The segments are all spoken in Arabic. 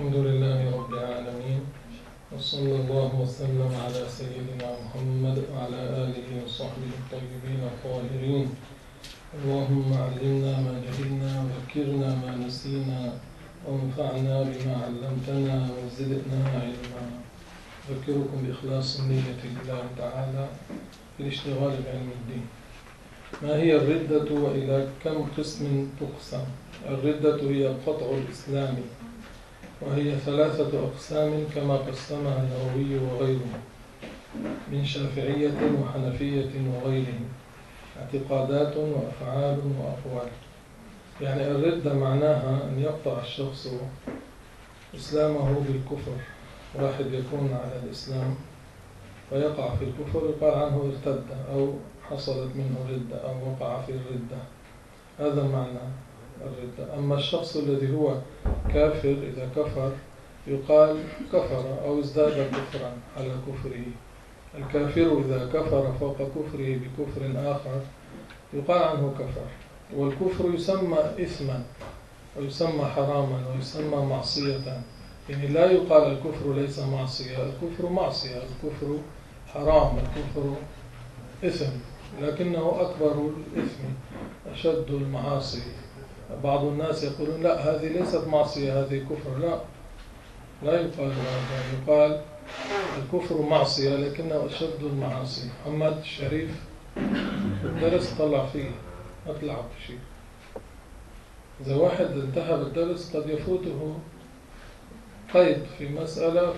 الحمد لله رب العالمين، وصلى الله وسلم على سيدنا محمد وعلى آله وصحبه الطيبين الطاهرين. اللهم علمنا ما جهلنا وذكرنا ما نسينا وانفعنا بما علمتنا وزدنا علما. أذكركم بإخلاص النية لله تعالى في الاشتغال بعلم الدين. ما هي الردة وإلى كم قسم تقسم؟ الردة هي قطع الإسلام، وهي 3 أقسام كما قسمها النووي وغيره من شافعية وحنفية وغيرهم: اعتقادات وأفعال وأقوال. يعني الردة معناها أن يقطع الشخص إسلامه بالكفر. واحد يكون على الإسلام ويقع في الكفر يقال عنه ارتد أو حصلت منه ردة أو وقع في الردة، هذا معنى الردة. أما الشخص الذي هو كافر إذا كفر يقال كفر أو ازداد كفرا على كفره. الكافر إذا كفر فوق كفره بكفر آخر يقال عنه كفر. والكفر يسمى إثما ويسمى حراما ويسمى معصية، يعني لا يقال الكفر ليس معصية، الكفر معصية، الكفر حرام، الكفر إثم، لكنه أكبر الإثم أشد المعاصي. بعض الناس يقولون لا هذه ليست معصية هذه كفر، لا يقال هذا، يقال الكفر معصية لكنه أشد المعاصي. محمد الشريف الدرس طلع فيه أطلع بشيء. إذا واحد انتهى بالدرس قد يفوته قيد في مسألة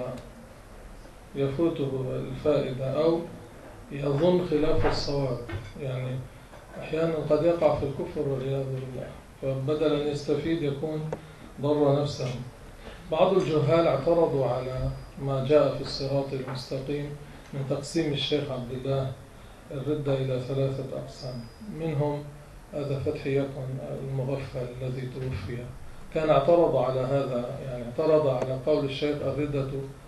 فيفوته الفائدة أو يظن خلاف الصواب، يعني أحيانا قد يقع في الكفر والعياذ بالله، فبدل أن يستفيد يكون ضر نفسه. بعض الجهال اعترضوا على ما جاء في الصراط المستقيم من تقسيم الشيخ عبد الله الردة إلى 3 أقسام. منهم هذا فتحي يكن المغفل الذي توفي، كان اعترض على هذا، يعني اعترض على قول الشيخ الردة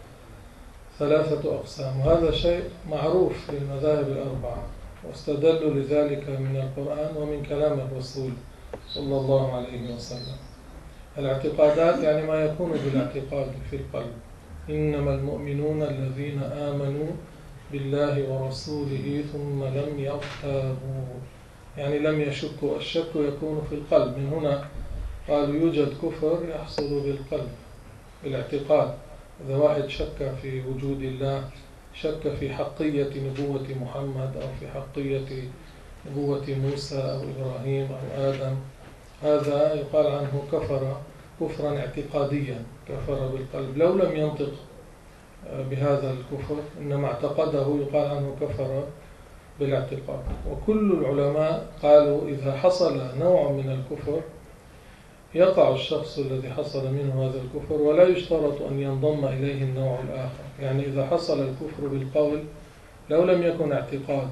3 أقسام، وهذا شيء معروف في المذاهب الأربعة، واستدلوا لذلك من القرآن ومن كلام الرسول صلى الله عليه وسلم. الاعتقادات يعني ما يكون بالاعتقاد في القلب: إنما المؤمنون الذين آمنوا بالله ورسوله ثم لم يرتابوا، يعني لم يشكوا. الشك يكون في القلب، من هنا قالوا يوجد كفر يحصل بالقلب بالاعتقاد. إذا واحد شك في وجود الله، شك في حقية نبوة محمد أو في حقية نبوة موسى أو إبراهيم أو آدم، هذا يقال عنه كفر كفرا اعتقاديا، كفر بالقلب لو لم ينطق بهذا الكفر، إنما اعتقده يقال عنه كفر بالاعتقاد. وكل العلماء قالوا إذا حصل نوع من الكفر يقع الشخص الذي حصل منه هذا الكفر، ولا يشترط أن ينضم إليه النوع الآخر. يعني إذا حصل الكفر بالقول لو لم يكن اعتقاد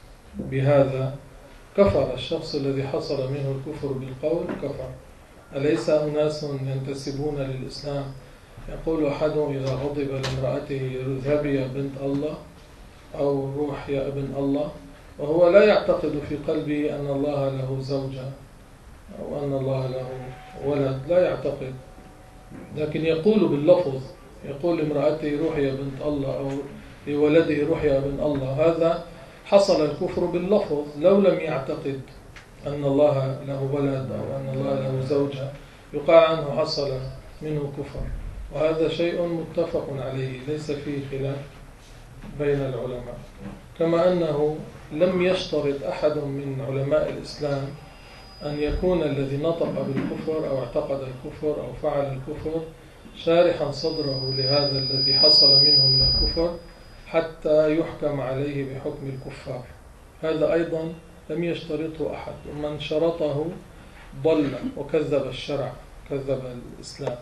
بهذا كفر الشخص الذي حصل منه الكفر بالقول، كفر. أليس أناس ينتسبون للإسلام يقول أحدهم إذا غضب لامرأته اذهبي يا بنت الله أو روح يا ابن الله، وهو لا يعتقد في قلبه أن الله له زوجة أو أن الله له ولد، لا يعتقد، لكن يقول باللفظ، يقول لامرأته روح يا بنت الله أو لولده روح يا ابن الله. هذا حصل الكفر باللفظ لو لم يعتقد أن الله له ولد أو أن الله له زوجة، يقال عنه حصل منه كفر. وهذا شيء متفق عليه ليس فيه خلاف بين العلماء. كما أنه لم يشترط أحد من علماء الإسلام أن يكون الذي نطق بالكفر أو اعتقد الكفر أو فعل الكفر شارحا صدره لهذا الذي حصل منه من الكفر حتى يحكم عليه بحكم الكفار. هذا أيضا لم يشترطه أحد، ومن شرطه ضل وكذب الشرع، كذب الإسلام.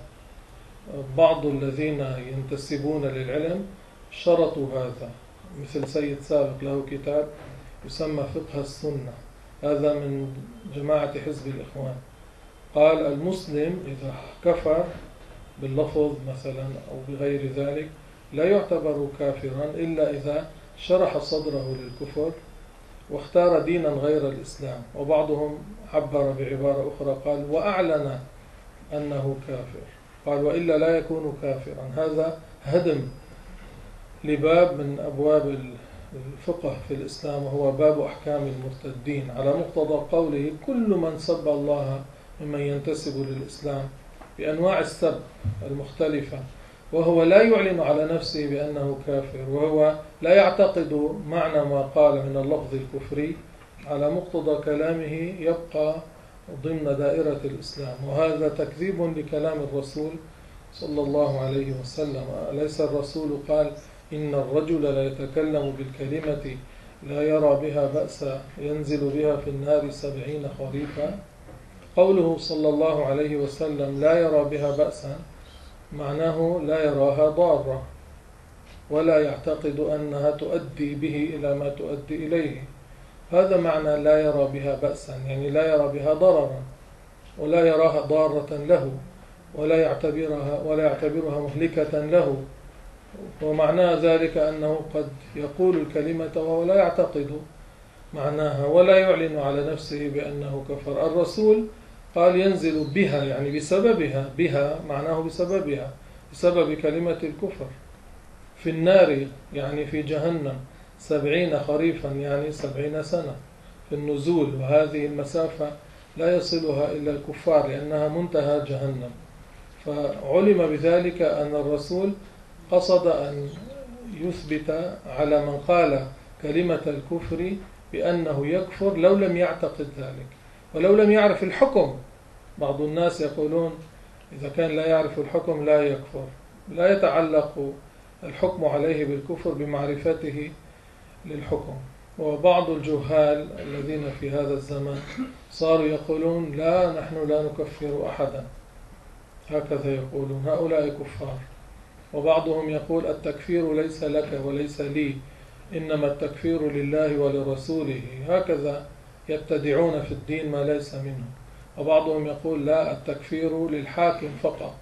بعض الذين ينتسبون للعلم شرطوا هذا، مثل سيد سابق له كتاب يسمى فقه السنة، هذا من جماعة حزب الإخوان. قال المسلم إذا كفر باللفظ مثلا أو بغير ذلك لا يعتبر كافرا إلا إذا شرح صدره للكفر واختار دينا غير الإسلام. وبعضهم عبر بعبارة أخرى قال وأعلن أنه كافر. قال وإلا لا يكون كافرا. هذا هدم لباب من أبواب الفقه في الإسلام، وهو باب أحكام المرتدين، على مقتضى قوله كل من سب الله ممن ينتسب للإسلام بأنواع السب المختلفة، وهو لا يعلن على نفسه بأنه كافر، وهو لا يعتقد معنى ما قال من اللفظ الكفري، على مقتضى كلامه يبقى ضمن دائرة الإسلام. وهذا تكذيب لكلام الرسول صلى الله عليه وسلم. أليس الرسول قال إن الرجل لا يتكلم بالكلمة لا يرى بها بأسا ينزل بها في النار 70 خريفا؟ قوله صلى الله عليه وسلم لا يرى بها بأسا معناه لا يراها ضارة، ولا يعتقد أنها تؤدي به إلى ما تؤدي إليه. هذا معنى لا يرى بها بأسا، يعني لا يرى بها ضررا، ولا يراها ضارة له، ولا يعتبرها مهلكة له. ومعنى ذلك أنه قد يقول الكلمة وهو لا يعتقد معناها ولا يعلن على نفسه بأنه كفر. الرسول قال ينزل بها يعني بسببها، بها معناه بسببها، بسبب كلمة الكفر، في النار يعني في جهنم 70 خريفا يعني 70 سنة في النزول. وهذه المسافة لا يصلها إلا الكفار لأنها منتهى جهنم. فعلم بذلك أن الرسول قصد أن يثبت على من قال كلمة الكفر بأنه يكفر لو لم يعتقد ذلك ولو لم يعرف الحكم. بعض الناس يقولون إذا كان لا يعرف الحكم لا يكفر، لا يتعلق الحكم عليه بالكفر بمعرفته للحكم. وبعض الجهال الذين في هذا الزمان صاروا يقولون لا نحن لا نكفر أحدا، هكذا يقولون، هؤلاء كفار. وبعضهم يقول التكفير ليس لك وليس لي، إنما التكفير لله ولرسوله، هكذا يبتدعون في الدين ما ليس منه. وبعضهم يقول لا التكفير للحاكم فقط.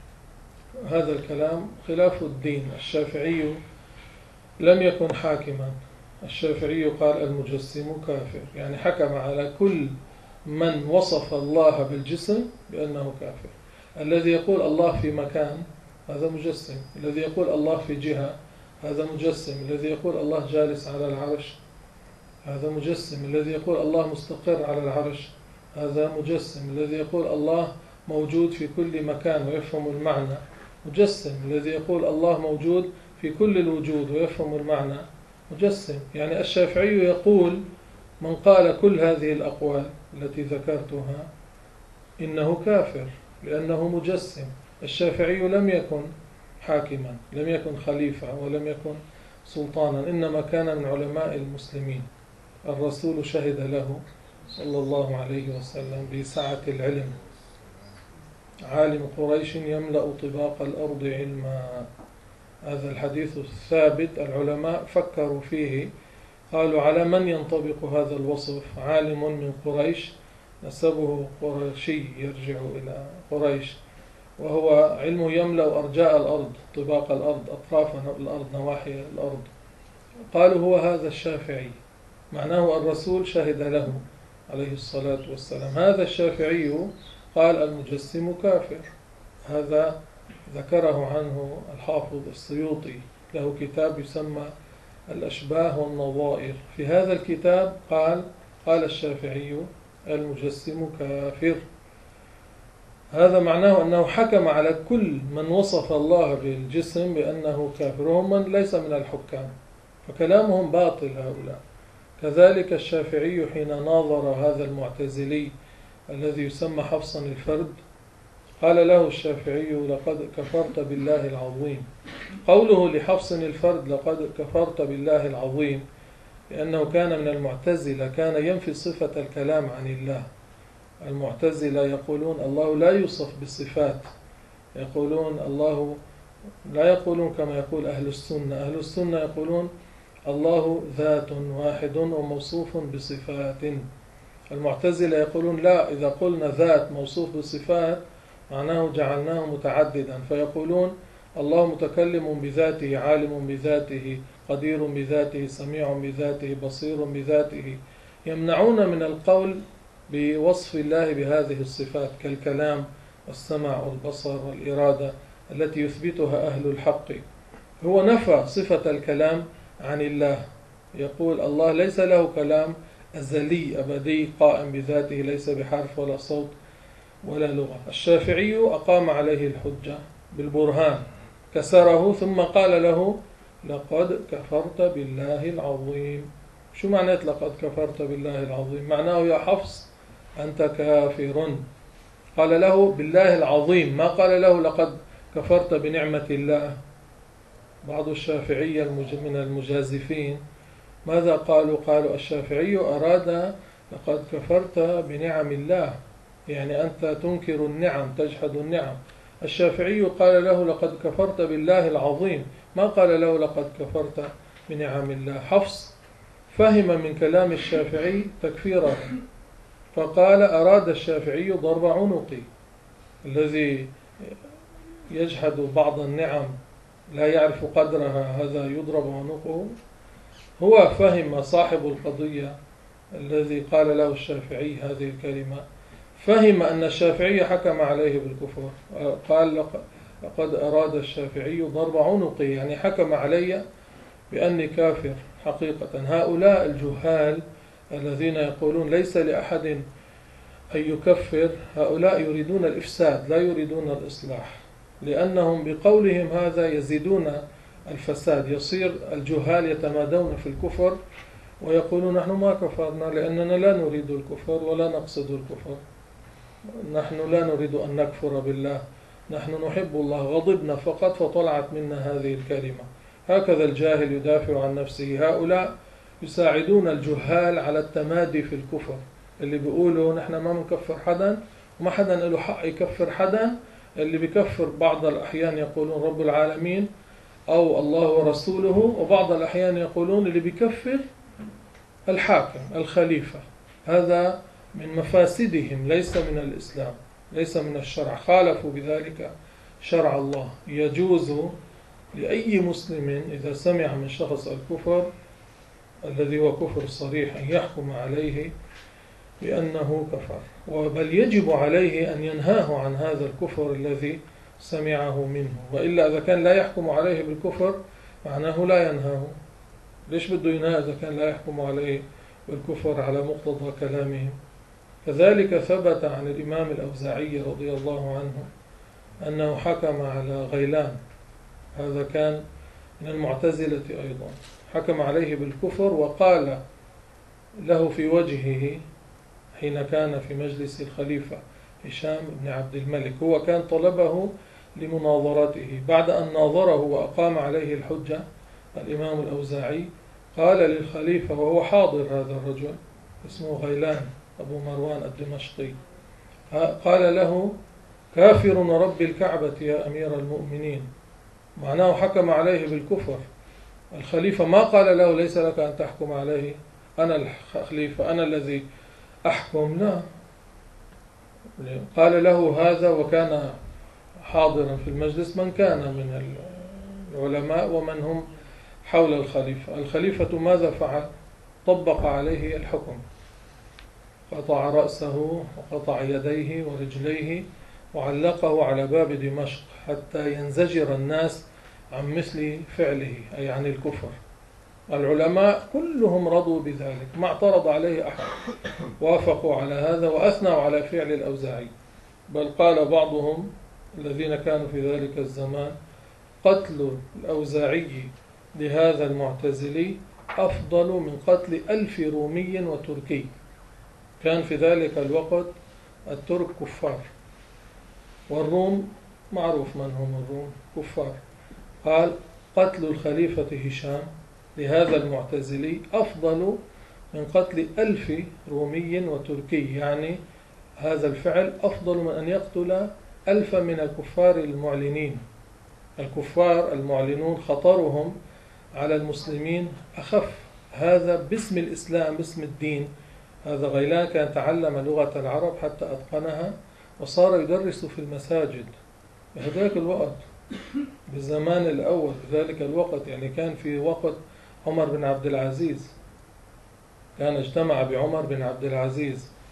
هذا الكلام خلاف الدين. الشافعي لم يكن حاكما، الشافعي قال المجسم كافر، يعني حكم على كل من وصف الله بالجسم بأنه كافر. الذي يقول الله في مكان هذا مجسم، الذي يقول الله في جهة هذا مجسم، الذي يقول الله جالس على العرش هذا مجسم، الذي يقول الله مستقر على العرش هذا مجسم، الذي يقول الله موجود في كل مكان ويفهم المعنى مجسم، الذي يقول الله موجود في كل الوجود ويفهم المعنى مجسم. يعني الشافعي يقول من قال كل هذه الأقوال التي ذكرتها إنه كافر لأنه مجسم. الشافعي لم يكن حاكما، لم يكن خليفة، ولم يكن سلطانا، إنما كان من علماء المسلمين. الرسول شهد له صلى الله عليه وسلم بسعة العلم، عالم قريش يملأ طباق الأرض علما. هذا الحديث الثابت العلماء فكروا فيه، قالوا على من ينطبق هذا الوصف؟ عالم من قريش نسبه قرشي يرجع إلى قريش، وهو علمه يملأ أرجاء الأرض، طباق الأرض، أطراف الأرض، نواحي الأرض. قالوا هو هذا الشافعي، معناه الرسول شهد له عليه الصلاة والسلام. هذا الشافعي قال المجسم كافر. هذا ذكره عنه الحافظ السيوطي، له كتاب يسمى الأشباه والنظائر. في هذا الكتاب قال الشافعي المجسم كافر. هذا معناه أنه حكم على كل من وصف الله بالجسم بأنه كافر، وهم من ليس من الحكام، فكلامهم باطل هؤلاء. كذلك الشافعي حين ناظر هذا المعتزلي الذي يسمى حفصا الفرد، قال له الشافعي لقد كفرت بالله العظيم. قوله لحفص الفرد لقد كفرت بالله العظيم لأنه كان من المعتزلة، كان ينفي صفة الكلام عن الله. المعتزلة يقولون الله لا يوصف بالصفات، يقولون الله لا يقولون كما يقول أهل السنة. أهل السنة يقولون الله ذات واحد وموصوف بصفات. المعتزلة يقولون لا، إذا قلنا ذات موصوف بصفات معناه جعلناه متعددا، فيقولون الله متكلم بذاته، عالم بذاته، قدير بذاته، سميع بذاته، بصير بذاته. يمنعون من القول بوصف الله بهذه الصفات كالكلام والسمع والبصر والإرادة التي يثبتها أهل الحق. هو نفى صفة الكلام عن الله، يقول الله ليس له كلام أزلي أبدي قائم بذاته، ليس بحرف ولا صوت ولا لغة. الشافعي أقام عليه الحجة بالبرهان، كسره ثم قال له لقد كفرت بالله العظيم. شو معنات لقد كفرت بالله العظيم؟ معناه يا حفص أنت كافر. قال له بالله العظيم، ما قال له لقد كفرت بنعمة الله. بعض الشافعية من المجازفين ماذا قالوا؟ قالوا الشافعي أراد لقد كفرت بنعم الله، يعني أنت تنكر النعم، تجحد النعم. الشافعي قال له لقد كفرت بالله العظيم، ما قال له لقد كفرت بنعم الله. حفص فهم من كلام الشافعي تكفيره، فقال أراد الشافعي ضرب عنقي، الذي يجحد بعض النعم لا يعرف قدرها هذا يضرب عنقه. هو فهم صاحب القضية الذي قال له الشافعي هذه الكلمة، فهم أن الشافعي حكم عليه بالكفر. قال لقد أراد الشافعي ضرب عنقي، يعني حكم علي بأني كافر حقيقة. هؤلاء الجهال الذين يقولون ليس لأحد أن يكفر، هؤلاء يريدون الإفساد لا يريدون الإصلاح، لأنهم بقولهم هذا يزيدون الفساد. يصير الجهال يتمادون في الكفر ويقولون نحن ما كفرنا لأننا لا نريد الكفر ولا نقصد الكفر، نحن لا نريد أن نكفر بالله، نحن نحب الله، غضبنا فقط فطلعت منا هذه الكلمة. هكذا الجاهل يدافع عن نفسه. هؤلاء يساعدون الجهال على التمادي في الكفر، اللي بيقولوا نحن ما منكفر حدا وما حدا له حق يكفر حدا. اللي بيكفر بعض الأحيان يقولون رب العالمين أو الله ورسوله، وبعض الأحيان يقولون اللي بيكفر الحاكم الخليفة. هذا من مفاسدهم، ليس من الإسلام، ليس من الشرع، خالفوا بذلك شرع الله. يجوز لأي مسلم إذا سمع من شخص الكفر الذي هو كفر صريح أن يحكم عليه بأنه كفر، بل يجب عليه أن ينهاه عن هذا الكفر الذي سمعه منه. وإلا إذا كان لا يحكم عليه بالكفر معناه لا ينهاه. ليش بده ينهى إذا كان لا يحكم عليه بالكفر على مقتضى كلامهم؟ كذلك ثبت عن الإمام الأوزاعي رضي الله عنه أنه حكم على غيلان، هذا كان من المعتزلة أيضا، حكم عليه بالكفر وقال له في وجهه حين كان في مجلس الخليفة هشام بن عبد الملك. هو كان طلبه لمناظرته، بعد أن ناظره وأقام عليه الحجة الإمام الأوزاعي قال للخليفة وهو حاضر هذا الرجل اسمه غيلان أبو مروان الدمشقي، قال له كافر رب الكعبة يا أمير المؤمنين، معناه حكم عليه بالكفر. الخليفة ما قال له ليس لك أن تحكم عليه، أنا الخليفة أنا الذي أحكم، لا، قال له هذا. وكان حاضرا في المجلس من كان من العلماء ومن هم حول الخليفة. الخليفة ماذا فعل؟ طبق عليه الحكم، قطع رأسه وقطع يديه ورجليه وعلقه على باب دمشق حتى ينزجر الناس عن مثل فعله، أي عن الكفر. العلماء كلهم رضوا بذلك، ما اعترض عليه أحد، وافقوا على هذا وأثنوا على فعل الأوزاعي. بل قال بعضهم الذين كانوا في ذلك الزمان قتل الأوزاعي لهذا المعتزلي أفضل من قتل 1000 رومي وتركي. كان في ذلك الوقت الترك كفار، والروم معروف من هم الروم، كفار. قال قتل الخليفة هشام لهذا المعتزلي أفضل من قتل 1000 رومي وتركي، يعني هذا الفعل أفضل من أن يقتل 1000 من الكفار المعلنين. الكفار المعلنون خطرهم على المسلمين أخف، هذا باسم الإسلام باسم الدين. هذا غيلان كان تعلم لغة العرب حتى أتقنها وصار يدرس في المساجد في ذلك الوقت، بالزمان الأول في ذلك الوقت، يعني كان في وقت عمر بن عبد العزيز، كان اجتمع بعمر بن عبد العزيز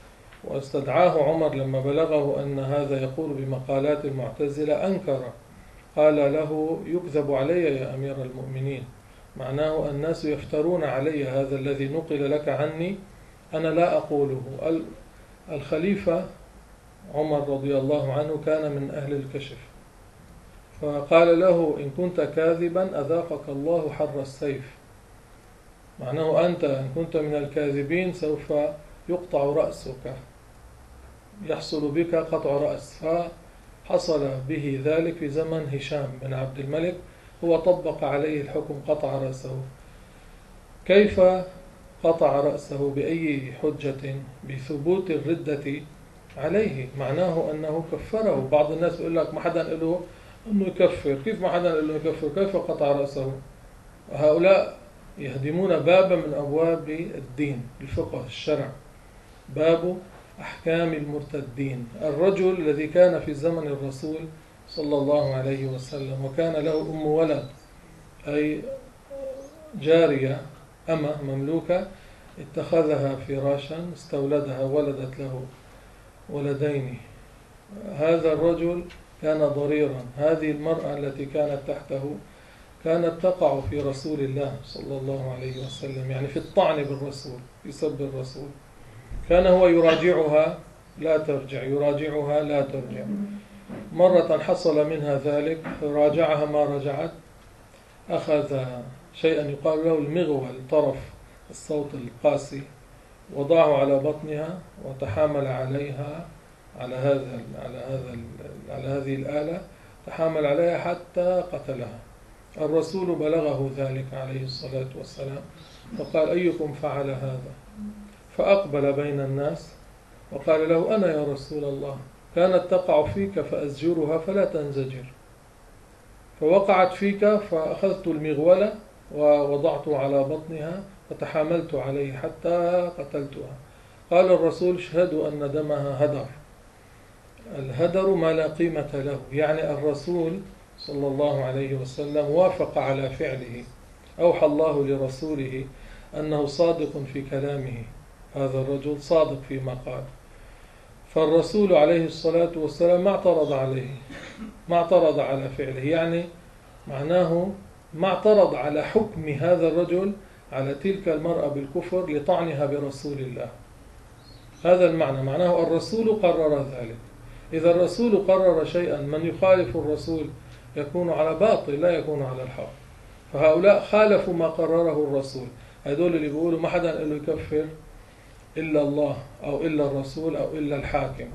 واستدعاه عمر لما بلغه أن هذا يقول بمقالات المعتزلة أنكر، قال له يكذب علي يا أمير المؤمنين، معناه الناس يفترون علي، هذا الذي نقل لك عني أنا لا أقوله. الخليفة عمر رضي الله عنه كان من أهل الكشف، فقال له إن كنت كاذبا أذاقك الله حر السيف، معناه أنت إن كنت من الكاذبين سوف يقطع رأسك، يحصل بك قطع رأس. فحصل به ذلك في زمن هشام بن عبد الملك، هو طبق عليه الحكم قطع رأسه. كيف قطع رأسه؟ بأي حجة؟ بثبوت الردة عليه، معناه أنه كفره. بعض الناس يقول لك ما حدا له أنه يكفر، كيف ما حدا له يكفر؟ كيف قطع رأسه؟ هؤلاء يهدمون بابا من أبواب الدين، الفقه، الشرع، باب أحكام المرتدين. الرجل الذي كان في زمن الرسول صلى الله عليه وسلم وكان له أم ولد، أي جارية أمة مملوكة، اتخذها فراشا، استولدها، ولدت له ولدين. هذا الرجل كان ضريرا. هذه المرأة التي كانت تحته كانت تقع في رسول الله صلى الله عليه وسلم، يعني في الطعن بالرسول، في سب الرسول. كان هو يراجعها لا ترجع، يراجعها لا ترجع. مرة حصل منها ذلك، راجعها ما رجعت، أخذ شيئا يقال له المغول، طرف الصوت القاسي، وضعه على بطنها وتحامل عليها على هذه الآلة، تحامل عليها حتى قتلها. الرسول بلغه ذلك عليه الصلاة والسلام، فقال أيكم فعل هذا؟ فأقبل بين الناس وقال له أنا يا رسول الله، كانت تقع فيك فأزجرها فلا تنزجر، فوقعت فيك فأخذت المغولة ووضعت على بطنها فتحاملت عليه حتى قتلتها. قال الرسول اشهدوا أن دمها هدر. الهدر ما لا قيمة له، يعني الرسول صلى الله عليه وسلم وافق على فعله. أوحى الله لرسوله أنه صادق في كلامه، هذا الرجل صادق فيما قال. فالرسول عليه الصلاة والسلام ما اعترض عليه، ما اعترض على فعله، يعني معناه ما اعترض على حكم هذا الرجل على تلك المرأة بالكفر لطعنها برسول الله. هذا المعنى، معناه الرسول قرر ذلك. إذا الرسول قرر شيئا من يخالف الرسول يكون على باطل، لا يكون على الحق. فهؤلاء خالفوا ما قرره الرسول. هذول اللي بيقولوا ما حدا له يكفر إلا الله أو إلا الرسول أو إلا الحاكم.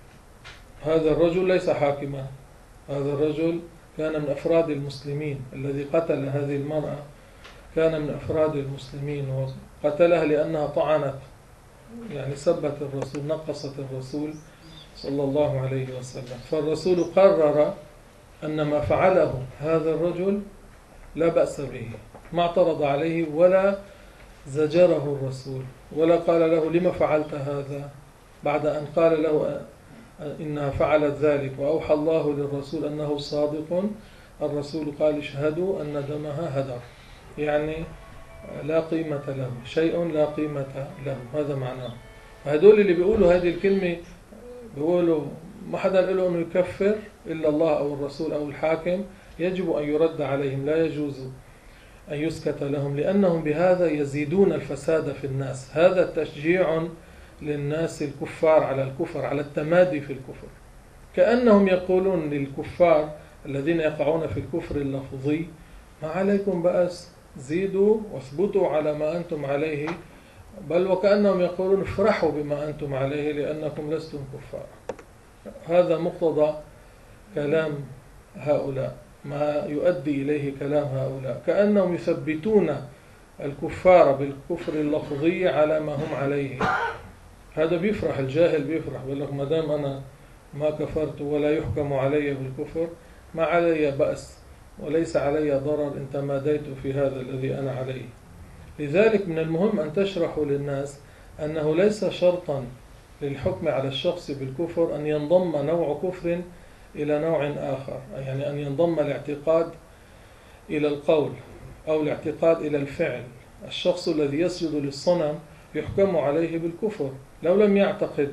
هذا الرجل ليس حاكما، هذا الرجل كان من أفراد المسلمين. الذي قتل هذه المرأة كان من أفراد المسلمين، وقتلها لأنها طعنت، يعني سبت الرسول، نقصت الرسول صلى الله عليه وسلم. فالرسول قرر أن ما فعله هذا الرجل لا بأس به، ما اعترض عليه ولا زجره الرسول، ولا قال له لما فعلت هذا بعد أن قال له إنها فعلت ذلك وأوحى الله للرسول أنه صادق. الرسول قال اشهدوا أن دمها هدر، يعني لا قيمة له، شيء لا قيمة له، هذا معناه. هذول اللي بيقولوا هذه الكلمة بيقولوا ما حدا له أنه يكفر إلا الله أو الرسول أو الحاكم، يجب أن يرد عليهم، لا يجوز أن يسكت لهم، لأنهم بهذا يزيدون الفساد في الناس. هذا تشجيع للناس الكفار على الكفر، على التمادي في الكفر. كأنهم يقولون للكفار الذين يقعون في الكفر اللفظي ما عليكم بأس، زيدوا واثبتوا على ما أنتم عليه، بل وكأنهم يقولون افرحوا بما أنتم عليه لأنكم لستم كفار. هذا مقتضى كلام هؤلاء، ما يؤدي إليه كلام هؤلاء، كأنهم يثبتون الكفار بالكفر اللفظي على ما هم عليه. هذا بيفرح، الجاهل بيفرح، بيقول لك ما دام أنا ما كفرت ولا يحكم علي بالكفر ما علي بأس وليس علي ضرر إن تماديت في هذا الذي أنا عليه. لذلك من المهم أن تشرحوا للناس أنه ليس شرطا للحكم على الشخص بالكفر أن ينضم نوع كفر إلى نوع آخر، يعني أن ينضم الاعتقاد إلى القول أو الاعتقاد إلى الفعل. الشخص الذي يسجد للصنم يحكم عليه بالكفر لو لم يعتقد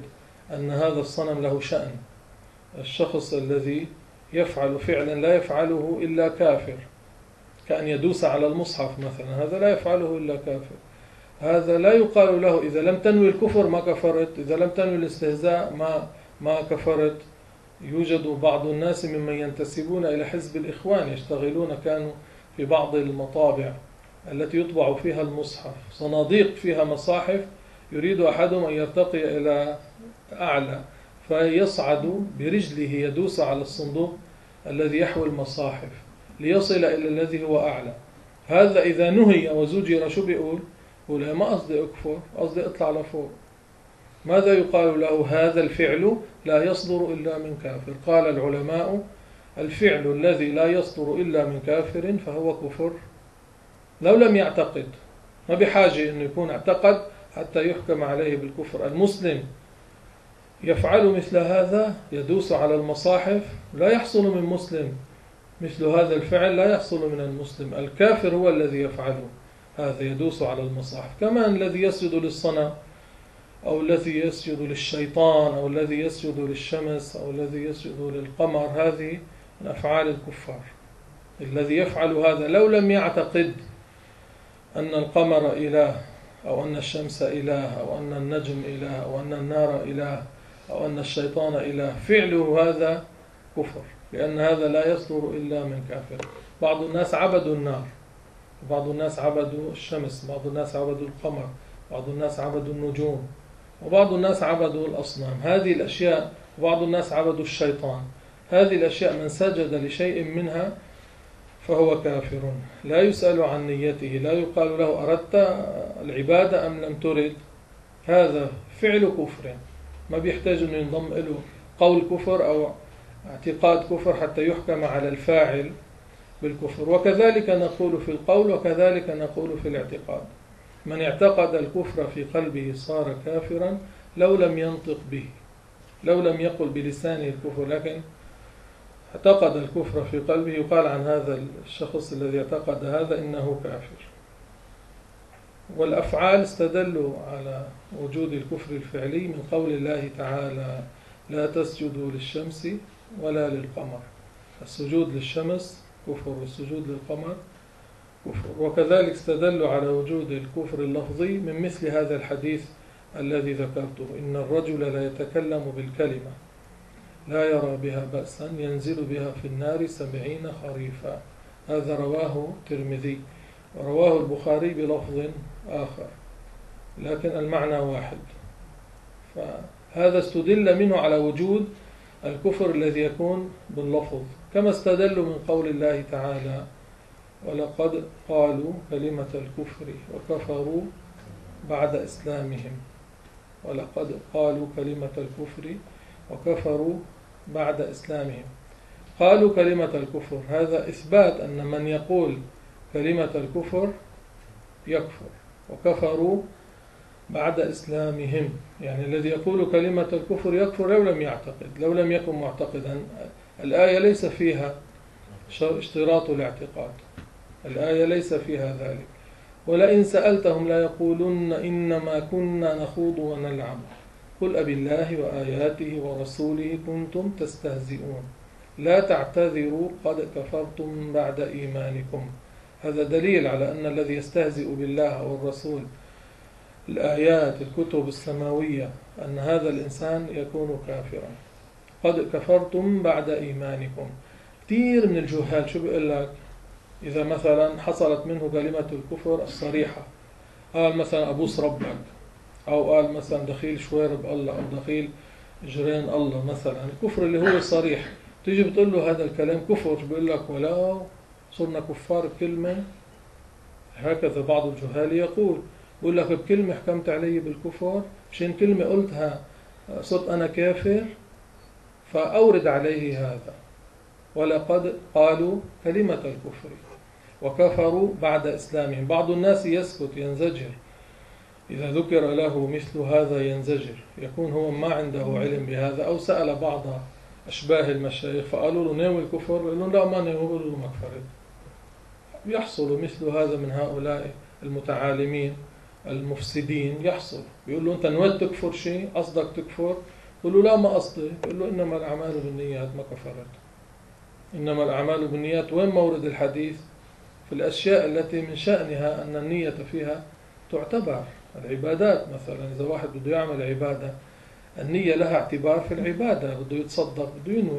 أن هذا الصنم له شأن. الشخص الذي يفعل فعلا لا يفعله إلا كافر، كأن يدوس على المصحف مثلا، هذا لا يفعله إلا كافر. هذا لا يقال له إذا لم تنوي الكفر ما كفرت، إذا لم تنوي الاستهزاء ما كفرت. يوجد بعض الناس ممن ينتسبون إلى حزب الإخوان يشتغلون، كانوا في بعض المطابع التي يطبع فيها المصحف، صناديق فيها مصاحف، يريد أحدهم أن يرتقي إلى أعلى فيصعد برجله يدوس على الصندوق الذي يحوي المصاحف ليصل إلى الذي هو أعلى. هذا إذا نهي وزجر شو بيقول؟ يقول ما قصدي أكفر، قصدي أطلع لفوق. ماذا يقال له؟ هذا الفعل لا يصدر إلا من كافر. قال العلماء الفعل الذي لا يصدر إلا من كافر فهو كفر لو لم يعتقد، ما بحاجة أنه يكون اعتقد حتى يحكم عليه بالكفر. المسلم يفعل مثل هذا، يدوس على المصاحف، لا يحصل من مسلم مثل هذا الفعل، لا يحصل من المسلم. الكافر هو الذي يفعله هذا، يدوس على المصاحف. كما الذي يسجد للصنم أو الذي يسجد للشيطان أو الذي يسجد للشمس أو الذي يسجد للقمر، هذه من أفعال الكفار. الذي يفعل هذا لو لم يعتقد أن القمر إله أو أن الشمس إله أو أن النجم إله أو أن النار إله أو أن الشيطان إله، فعله هذا كفر، لأن هذا لا يصدر إلا من كافر. بعض الناس عبدوا النار، بعض الناس عبدوا الشمس، بعض الناس عبدوا القمر، بعض الناس عبدوا النجوم، وبعض الناس عبدوا الأصنام. هذه الأشياء، وبعض الناس عبدوا الشيطان. هذه الأشياء من سجد لشيء منها فهو كافر، لا يسأل عن نيته، لا يقال له أردت العبادة أم لم ترد. هذا فعل كفر، ما بيحتاج أن ينضم له قول كفر أو اعتقاد كفر حتى يحكم على الفاعل بالكفر. وكذلك نقول في القول وكذلك نقول في الاعتقاد. من اعتقد الكفر في قلبه صار كافرا لو لم ينطق به، لو لم يقل بلسانه الكفر، لكن اعتقد الكفر في قلبه، يقال عن هذا الشخص الذي اعتقد هذا إنه كافر. والأفعال استدلوا على وجود الكفر الفعلي من قول الله تعالى لا تسجدوا للشمس ولا للقمر. السجود للشمس كفر والسجود للقمر كفر. وكذلك استدلوا على وجود الكفر اللفظي من مثل هذا الحديث الذي ذكرته: إن الرجل لا يتكلم بالكلمة لا يرى بها بأسا ينزل بها في النار 70 خريفا. هذا رواه الترمذي ورواه البخاري بلفظ آخر لكن المعنى واحد. فهذا استدل منه على وجود الكفر الذي يكون باللفظ، كما استدلوا من قول الله تعالى ولقد قالوا كلمة الكفر وكفروا بعد إسلامهم. ولقد قالوا كلمة الكفر وكفروا بعد إسلامهم. قالوا كلمة الكفر، هذا إثبات أن من يقول كلمة الكفر يكفر، وكفروا بعد إسلامهم، يعني الذي يقول كلمة الكفر يكفر لو لم يعتقد، لو لم يكن معتقدا. الآية ليس فيها اشتراط الاعتقاد، الآية ليس فيها ذلك. ولئن سألتهم لا يقولن إنما كنا نخوض ونلعب قل أبي الله وآياته ورسوله كنتم تستهزئون لا تعتذروا قد كفرتم بعد إيمانكم. هذا دليل على أن الذي يستهزئ بالله والرسول، الآيات، الكتب السماوية، أن هذا الإنسان يكون كافرا. قد كفرتم بعد إيمانكم. كثير من الجهال شو بيقول لك إذا مثلا حصلت منه كلمة الكفر الصريحة، قال مثلا أبوس ربك، أو قال مثلا دخيل شوارب الله، أو دخيل جيران الله مثلا، الكفر اللي هو صريح، تيجي بتقول له هذا الكلام كفر، بيقول لك ولو صرنا كفار بكلمة. هكذا بعض الجهال يقول، بيقول لك بكلمة حكمت علي بالكفر، مشان كلمة قلتها صرت أنا كافر، فأورد عليه هذا. ولقد قالوا كلمة الكفر وكفروا بعد إسلامهم. بعض الناس يسكت ينزجر إذا ذكر له مثل هذا، ينزجر، يكون هو ما عنده علم بهذا، أو سأل بعض أشباه المشايخ فقالوا له ناوي الكفر، يقول لهم لا ما ناوي، يقولوا له ما كفرت. يحصل مثل هذا من هؤلاء المتعالمين المفسدين، يحصل، يقول له أنت نويت تكفر شيء، قصدك تكفر، يقول له لا ما قصدي، يقول له إنما الأعمال بالنيات، ما كفرت. إنما الأعمال بالنيات، وين مورد الحديث؟ في الأشياء التي من شأنها أن النية فيها تعتبر. العبادات مثلا، إذا واحد بده يعمل عبادة النية لها اعتبار في العبادة، بده يتصدق بده ينوي،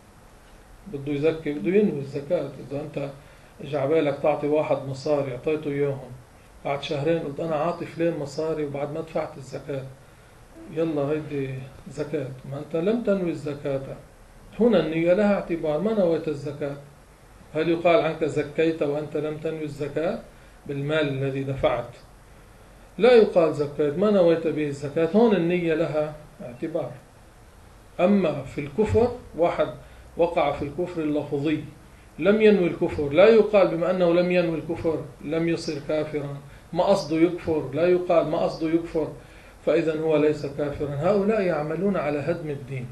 بده يزكي بده ينوي الزكاة. إذا أنت إجا عبالك تعطي واحد مصاري أعطيته إياهم، بعد شهرين قلت أنا عاطي فلان مصاري وبعد ما دفعت الزكاة، يلا هيدي زكاة، ما أنت لم تنوي الزكاة. هنا النية لها اعتبار، ما نويت الزكاة. هل يقال عنك زكيت وأنت لم تنوي الزكاة بالمال الذي دفعت؟ لا يقال زكيت ما نويت به الزكاة، هون النية لها اعتبار. أما في الكفر، واحد وقع في الكفر اللفظي لم ينوي الكفر، لا يقال بما أنه لم ينوي الكفر لم يصير كافرا، ما قصده يكفر، لا يقال ما قصده يكفر فإذا هو ليس كافرا. هؤلاء يعملون على هدم الدين،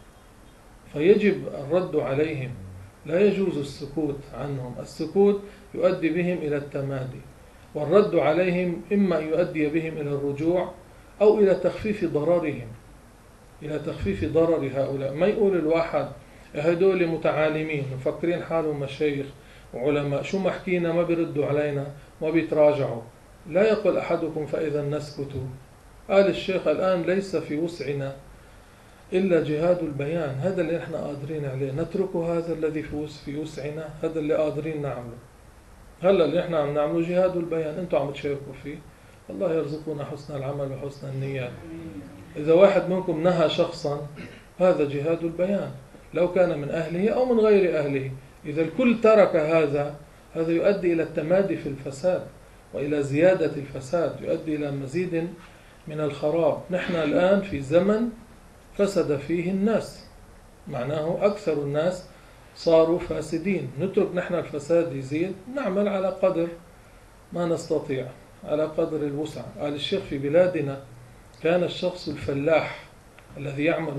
فيجب الرد عليهم، لا يجوز السكوت عنهم. السكوت يؤدي بهم إلى التمادي، والرد عليهم إما يؤدي بهم إلى الرجوع أو إلى تخفيف ضررهم، إلى تخفيف ضرر هؤلاء. ما يقول الواحد هدول متعالمين مفكرين حالهم مشايخ وعلماء، شو ما حكينا ما بيردوا علينا ما بيتراجعوا. لا يقول أحدكم فإذا نسكت. قال الشيخ الآن ليس في وسعنا إلا جهاد البيان، هذا اللي احنا قادرين عليه، نترك هذا الذي في وسعنا، هذا اللي قادرين نعمله. هلا اللي احنا عم نعمله جهاد البيان، انتم عم تشاركوا فيه، الله يرزقنا حسن العمل وحسن النيات. إذا واحد منكم نهى شخصا هذا جهاد البيان، لو كان من أهله أو من غير أهله. إذا الكل ترك هذا يؤدي إلى التمادي في الفساد وإلى زيادة الفساد، يؤدي إلى مزيد من الخراب. نحن الآن في زمن فسد فيه الناس، معناه أكثر الناس صاروا فاسدين. نترك نحن الفساد يزيد، نعمل على قدر ما نستطيع، على قدر الوسع. قال الشيخ في بلادنا كان الشخص الفلاح الذي يعمل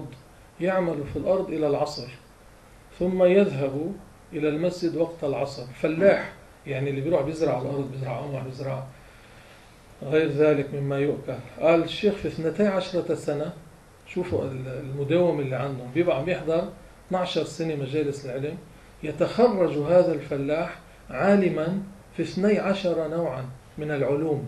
في الأرض إلى العصر، ثم يذهب إلى المسجد وقت العصر. فلاح يعني اللي بيروح بيزرع الأرض، بيزرع قمح، بيزرع غير ذلك مما يؤكل. قال الشيخ في 12 سنة، شوفوا المداوم اللي عندهم، بيبقى عم يحضر 12 سنة مجالس العلم، يتخرج هذا الفلاح عالما في 12 نوعا من العلوم.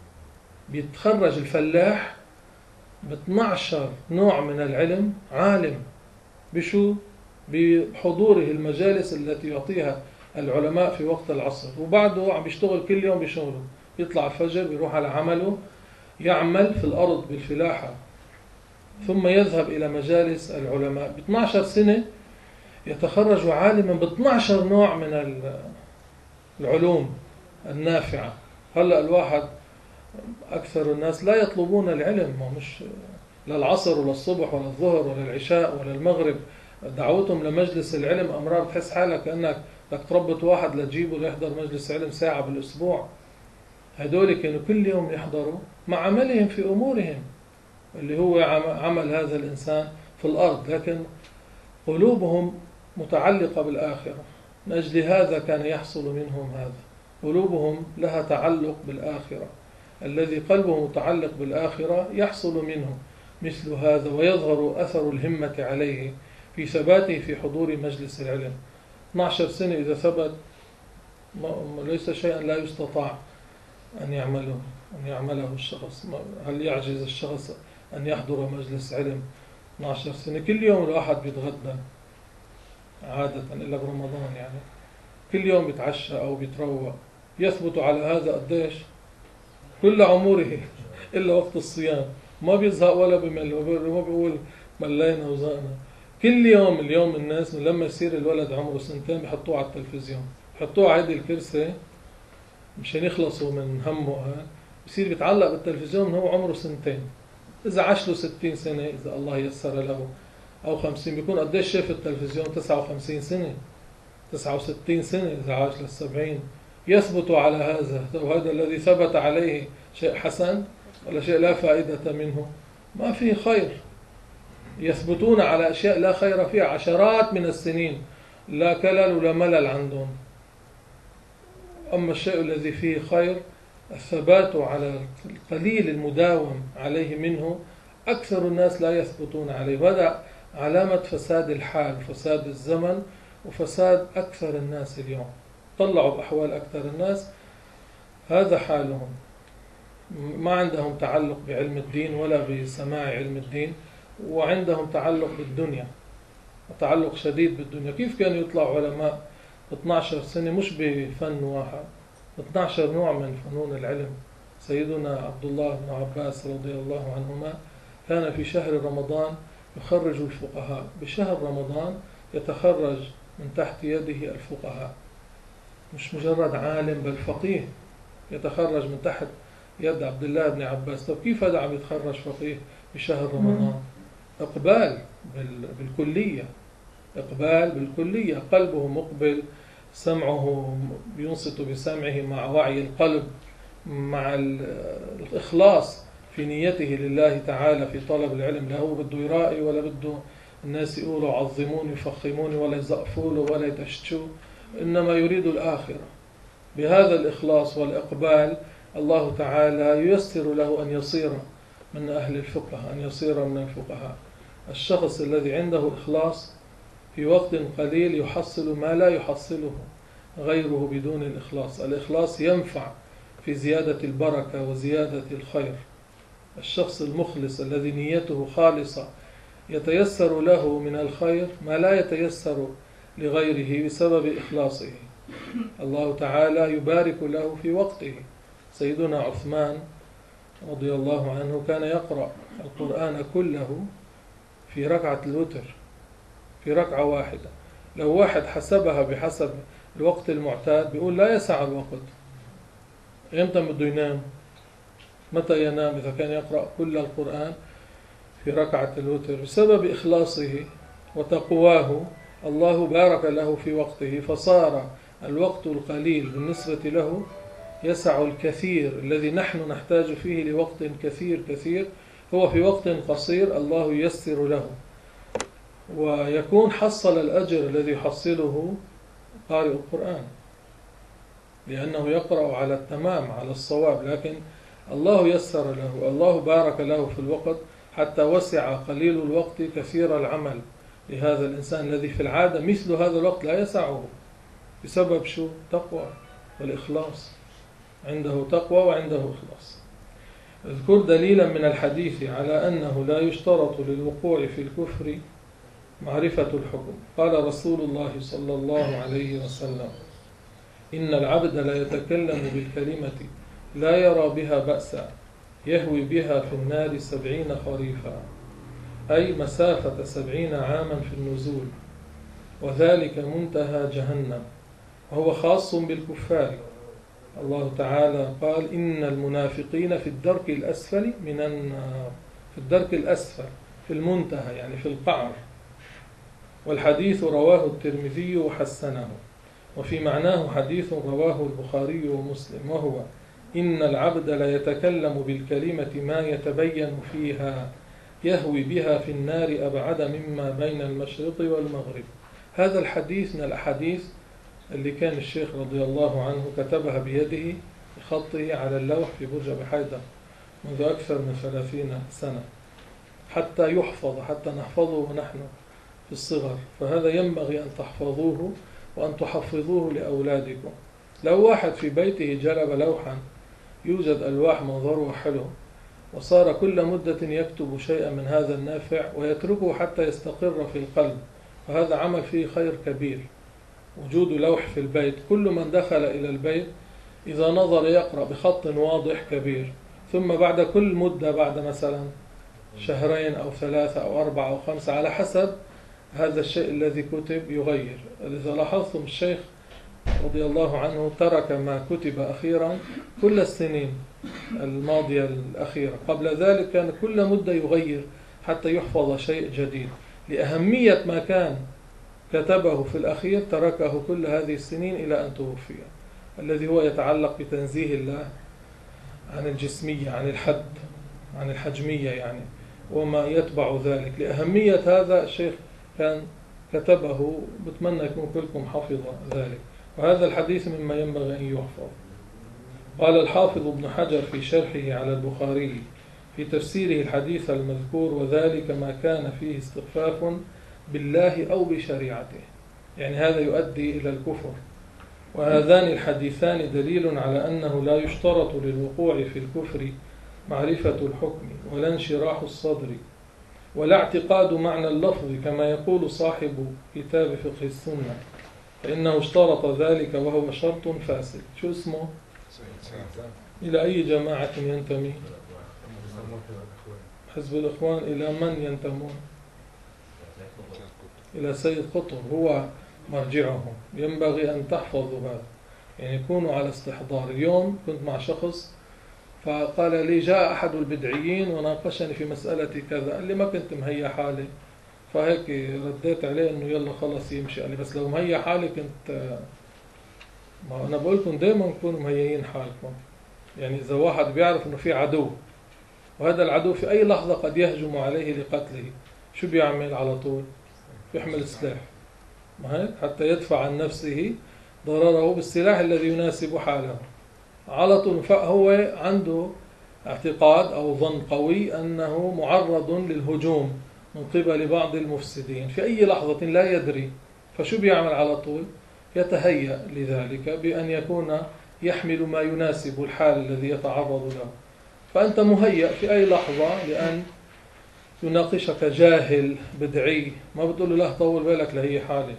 بيتخرج الفلاح ب 12 نوع من العلم، عالم بشو؟ بحضوره المجالس التي يعطيها العلماء في وقت العصر، وبعده عم بيشتغل كل يوم بشغله، يطلع الفجر بيروح على عمله، يعمل في الأرض بالفلاحة، ثم يذهب إلى مجالس العلماء. ب 12 سنة يتخرج عالما ب 12 نوع من العلوم النافعة. هلأ الواحد أكثر الناس لا يطلبون العلم، مش للعصر ولا الصبح ولا الظهر ولا العشاء ولا المغرب، دعوتهم لمجلس العلم أمرار بتحس حالك كأنك بدك تربط واحد لتجيبه ليحضر مجلس علم ساعة بالأسبوع. هدول كانوا كل يوم يحضروا مع عملهم في أمورهم اللي هو عمل هذا الإنسان في الأرض، لكن قلوبهم متعلقة بالآخرة. من أجل هذا كان يحصل منهم هذا، قلوبهم لها تعلق بالآخرة. الذي قلبه متعلق بالآخرة يحصل منه مثل هذا، ويظهر أثر الهمة عليه في ثباته في حضور مجلس العلم. 12 سنة إذا ثبت ليس شيئا لا يستطاع أن يعمله الشخص. هل يعجز الشخص أن يحضر مجلس علم 12 سنة؟ كل يوم الواحد بيتغدى عادة إلا برمضان، يعني كل يوم بيتعشى أو بيتروق، يثبت على هذا قديش؟ كل عمره إلا وقت الصيام، ما بيزهق ولا بمل، ما بيقول ملينا وزقنا. كل يوم اليوم الناس من لما يصير الولد عمره 2 بيحطوه على التلفزيون، بيحطوه على هذه الكرسي مشان يخلصوا من همه، بصير بيتعلق بالتلفزيون من هو عمره 2. إذا عاش له 60 سنة إذا الله يسر له أو 50، بيكون قديش شاف التلفزيون؟ 59 سنة 69 سنة إذا عاش لل70. يثبت على هذا، وهذا الذي ثبت عليه شيء حسن ولا شيء لا فائدة منه؟ ما فيه خير. يثبتون على أشياء لا خير فيها عشرات من السنين، لا كلل ولا ملل عندهم. أما الشيء الذي فيه خير الثبات على القليل المداوم عليه منه أكثر الناس لا يثبتون عليه. وهذا علامة فساد الحال، فساد الزمن، وفساد أكثر الناس اليوم. طلعوا بأحوال أكثر الناس، هذا حالهم، ما عندهم تعلق بعلم الدين ولا بسماع علم الدين، وعندهم تعلق بالدنيا، تعلق شديد بالدنيا. كيف كانوا يطلعوا علماء 12 سنة مش بفن واحد، 12 نوع من فنون العلم؟ سيدنا عبد الله بن عباس رضي الله عنهما كان في شهر رمضان يخرج الفقهاء، بشهر رمضان يتخرج من تحت يده الفقهاء، مش مجرد عالم بل فقيه يتخرج من تحت يد عبد الله بن عباس. طب كيف هذا عم يتخرج فقيه بشهر رمضان؟ إقبال بالكلية، إقبال بالكلية، قلبه مقبل، سمعه ينصت بسمعه مع وعي القلب، مع الإخلاص في نيته لله تعالى في طلب العلم. لا هو بده يرائي ولا بده الناس يقولوا عظموني يفخموني ولا يزقفوا له ولا يتشتشوا، إنما يريد الآخرة. بهذا الإخلاص والإقبال الله تعالى ييسر له أن يصير من أهل الفقه، أن يصير من الفقهاء. الشخص الذي عنده إخلاص في وقت قليل يحصل ما لا يحصله غيره بدون الإخلاص. الإخلاص ينفع في زيادة البركة وزيادة الخير. الشخص المخلص الذي نيته خالصة يتيسر له من الخير ما لا يتيسر لغيره بسبب إخلاصه. الله تعالى يبارك له في وقته. سيدنا عثمان رضي الله عنه كان يقرأ القرآن كله في ركعة الوتر، في ركعة واحدة. لو واحد حسبها بحسب الوقت المعتاد بيقول لا يسع الوقت. إمتى بده ينام؟ متى ينام إذا كان يقرأ كل القرآن في ركعة الوتر؟ بسبب إخلاصه وتقواه الله بارك له في وقته، فصار الوقت القليل بالنسبة له يسع الكثير الذي نحن نحتاج فيه لوقت كثير هو في وقت قصير الله ييسر له، ويكون حصل الأجر الذي يحصله قارئ القرآن، لأنه يقرأ على التمام على الصواب، لكن الله يسر له، الله بارك له في الوقت حتى وسع قليل الوقت كثير العمل لهذا الإنسان الذي في العادة مثل هذا الوقت لا يسعه، بسبب شو؟ تقوى والإخلاص. عنده تقوى وعنده إخلاص. اذكر دليلا من الحديث على أنه لا يشترط للوقوع في الكفر معرفة الحكم. قال رسول الله صلى الله عليه وسلم: إن العبد لا يتكلم بالكلمة لا يرى بها بأسا يهوي بها في النار 70 خريفا، أي مسافة 70 عاما في النزول، وذلك منتهى جهنم، وهو خاص بالكفار. الله تعالى قال: إن المنافقين في الدرك الأسفل من النار، في الدرك الأسفل، في المنتهى يعني في القعر. والحديث رواه الترمذي وحسنه، وفي معناه حديث رواه البخاري ومسلم، وهو: إن العبد لا يتكلم بالكلمة ما يتبين فيها يهوي بها في النار أبعد مما بين المشرق والمغرب. هذا الحديث من الأحاديث اللي كان الشيخ رضي الله عنه كتبها بيده بخطه على اللوح في برج أبي حيدر منذ أكثر من 30 سنة حتى يحفظ، حتى نحفظه نحن في الصغر. فهذا ينبغي أن تحفظوه وأن تحفظوه لأولادكم. لو واحد في بيته جلب لوحا، يوجد ألواح منظره حلو، وصار كل مدة يكتب شيئا من هذا النافع ويتركه حتى يستقر في القلب، فهذا عمل فيه خير كبير. وجود لوح في البيت، كل من دخل إلى البيت إذا نظر يقرأ بخط واضح كبير، ثم بعد كل مدة، بعد مثلا 2 أو 3 أو 4 أو 5 على حسب هذا الشيء الذي كتب يغير. إذا لاحظتم الشيخ رضي الله عنه ترك ما كتب أخيرا كل السنين الماضية الأخيرة، قبل ذلك كان كل مدة يغير حتى يحفظ شيء جديد. لأهمية ما كان كتبه في الأخير تركه كل هذه السنين إلى أن توفي، الذي هو يتعلق بتنزيه الله عن الجسمية، عن الحد، عن الحجمية يعني، وما يتبع ذلك. لأهمية هذا الشيخ كان كتبه، بتمنى يكون كلكم حفظ ذلك. وهذا الحديث مما ينبغي أن يحفظ. قال الحافظ ابن حجر في شرحه على البخاري في تفسيره الحديث المذكور: وذلك ما كان فيه استخفاف بالله أو بشريعته. يعني هذا يؤدي إلى الكفر. وهذان الحديثان دليل على أنه لا يشترط للوقوع في الكفر معرفة الحكم ولا انشراح الصدر ولا اعتقاد معنى اللفظ كما يقول صاحب كتاب فقه السنة، فإنه اشترط ذلك وهو شرط فاسد. شو اسمه؟ إلى أي جماعة ينتمي؟ حزب الإخوان. إلى من ينتمون؟ إلى سيد قطب، هو مرجعهم. ينبغي أن تحفظوا هذا، يعني كونوا على استحضار. اليوم كنت مع شخص فقال لي: جاء أحد البدعيين وناقشني في مسألة كذا. قال لي: ما كنت مهيأ حالي، فهيك رديت عليه إنه يلا خلص يمشي. قال لي: بس لو مهيأ حالي كنت. ما أنا بقول لكم دائما كونوا مهيئين حالكم. يعني إذا واحد بيعرف إنه في عدو، وهذا العدو في أي لحظة قد يهجم عليه لقتله، شو بيعمل على طول؟ بيحمل سلاح، ما هيك؟ حتى يدفع عن نفسه ضرره بالسلاح الذي يناسب حاله على طول. فهو عنده اعتقاد أو ظن قوي أنه معرض للهجوم من قبل بعض المفسدين في أي لحظة لا يدري. فشو بيعمل على طول؟ يتهيأ لذلك بأن يكون يحمل ما يناسب الحال الذي يتعرض له. فأنت مهيأ في أي لحظة لأن يناقشك جاهل بدعي، ما بتقول له لا طول بالك لهي حالة.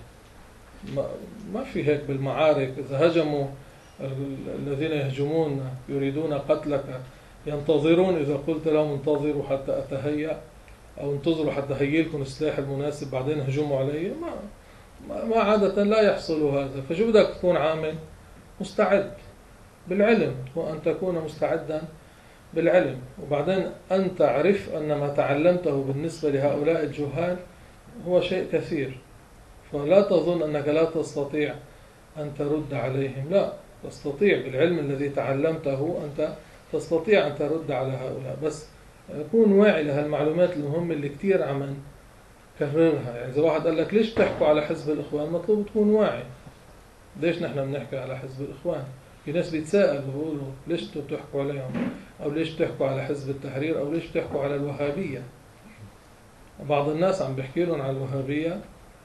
ما في هيك بالمعارك. إذا هجموا الذين يهجمون يريدون قتلك ينتظرون إذا قلت لهم انتظروا حتى أتهيأ، أو انتظروا حتى هيئ لكم السلاح المناسب بعدين هجموا علي. ما عادة لا يحصل هذا. فشو بدك تكون عامل؟ مستعد بالعلم، وأن تكون مستعدا بالعلم. وبعدين أن تعرف أن ما تعلمته بالنسبة لهؤلاء الجهال هو شيء كثير، فلا تظن أنك لا تستطيع أن ترد عليهم. لا، تستطيع بالعلم الذي تعلمته. أنت تستطيع أن ترد على هؤلاء، بس كون واعي لهالمعلومات المهمة اللي كتير عم نكررها. يعني إذا واحد قال لك ليش تحكوا على حزب الإخوان، مطلوب تكون واعي. ليش نحن بنحكي على حزب الإخوان؟ في ناس بيتساءلوا بيقولوا ليش تحكوا عليهم، أو ليش تحكوا على حزب التحرير، أو ليش تحكوا على الوهابية. بعض الناس عم بحكي لهم على الوهابية،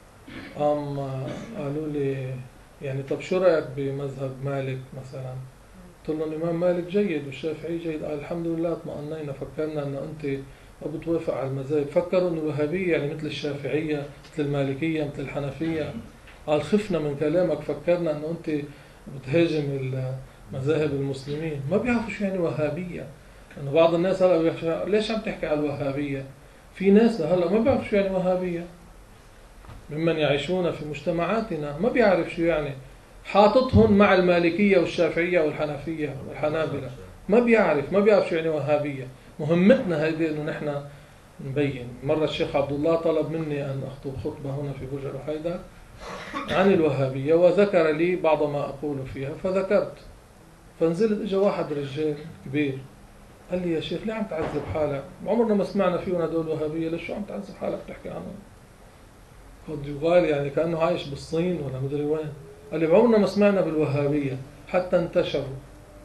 قالوا لي يعني طب شو رأيك بمذهب مالك مثلا؟ قلت لهم الإمام مالك جيد والشافعي جيد. قال الحمد لله اطمأنينا، فكرنا أن أنت ما بتوافق على المذاهب. فكروا أن الوهابية يعني مثل الشافعية، مثل المالكية، مثل الحنفية. قال خفنا من كلامك، فكرنا أن أنت بتهاجم مذاهب المسلمين. ما بيعرفوا شو يعني وهابية. أنه بعض الناس هلا ليش عم تحكي على الوهابية؟ في ناس هلا ما بيعرفوا شو يعني وهابية، ممن يعيشون في مجتمعاتنا ما بيعرف شو يعني. حاططهم مع المالكية والشافعية والحنفية والحنابلة، ما بيعرف شو يعني وهابية. مهمتنا هذه إنه نحن نبين. مرة الشيخ عبد الله طلب مني أن أخطب خطبة هنا في برج الحيدر عن الوهابية، وذكر لي بعض ما أقول فيها فذكرت. فنزلت اجى واحد رجال كبير قال لي: يا شيخ ليه عم تعذب حالك؟ عمرنا ما سمعنا فيهم هدول وهابية، ليش شو عم تعذب حالك تحكي عنهم؟ قد يقال يعني كأنه عايش بالصين ولا مدري وين. قال لي: عمرنا ما سمعنا بالوهابية حتى انتشروا.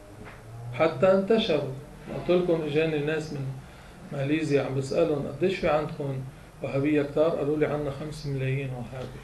قلت لكم اجاني ناس من ماليزيا عم بسألهم قديش في عندكم وهابية كتار؟ قالوا لي عندنا 5 ملايين وهابي.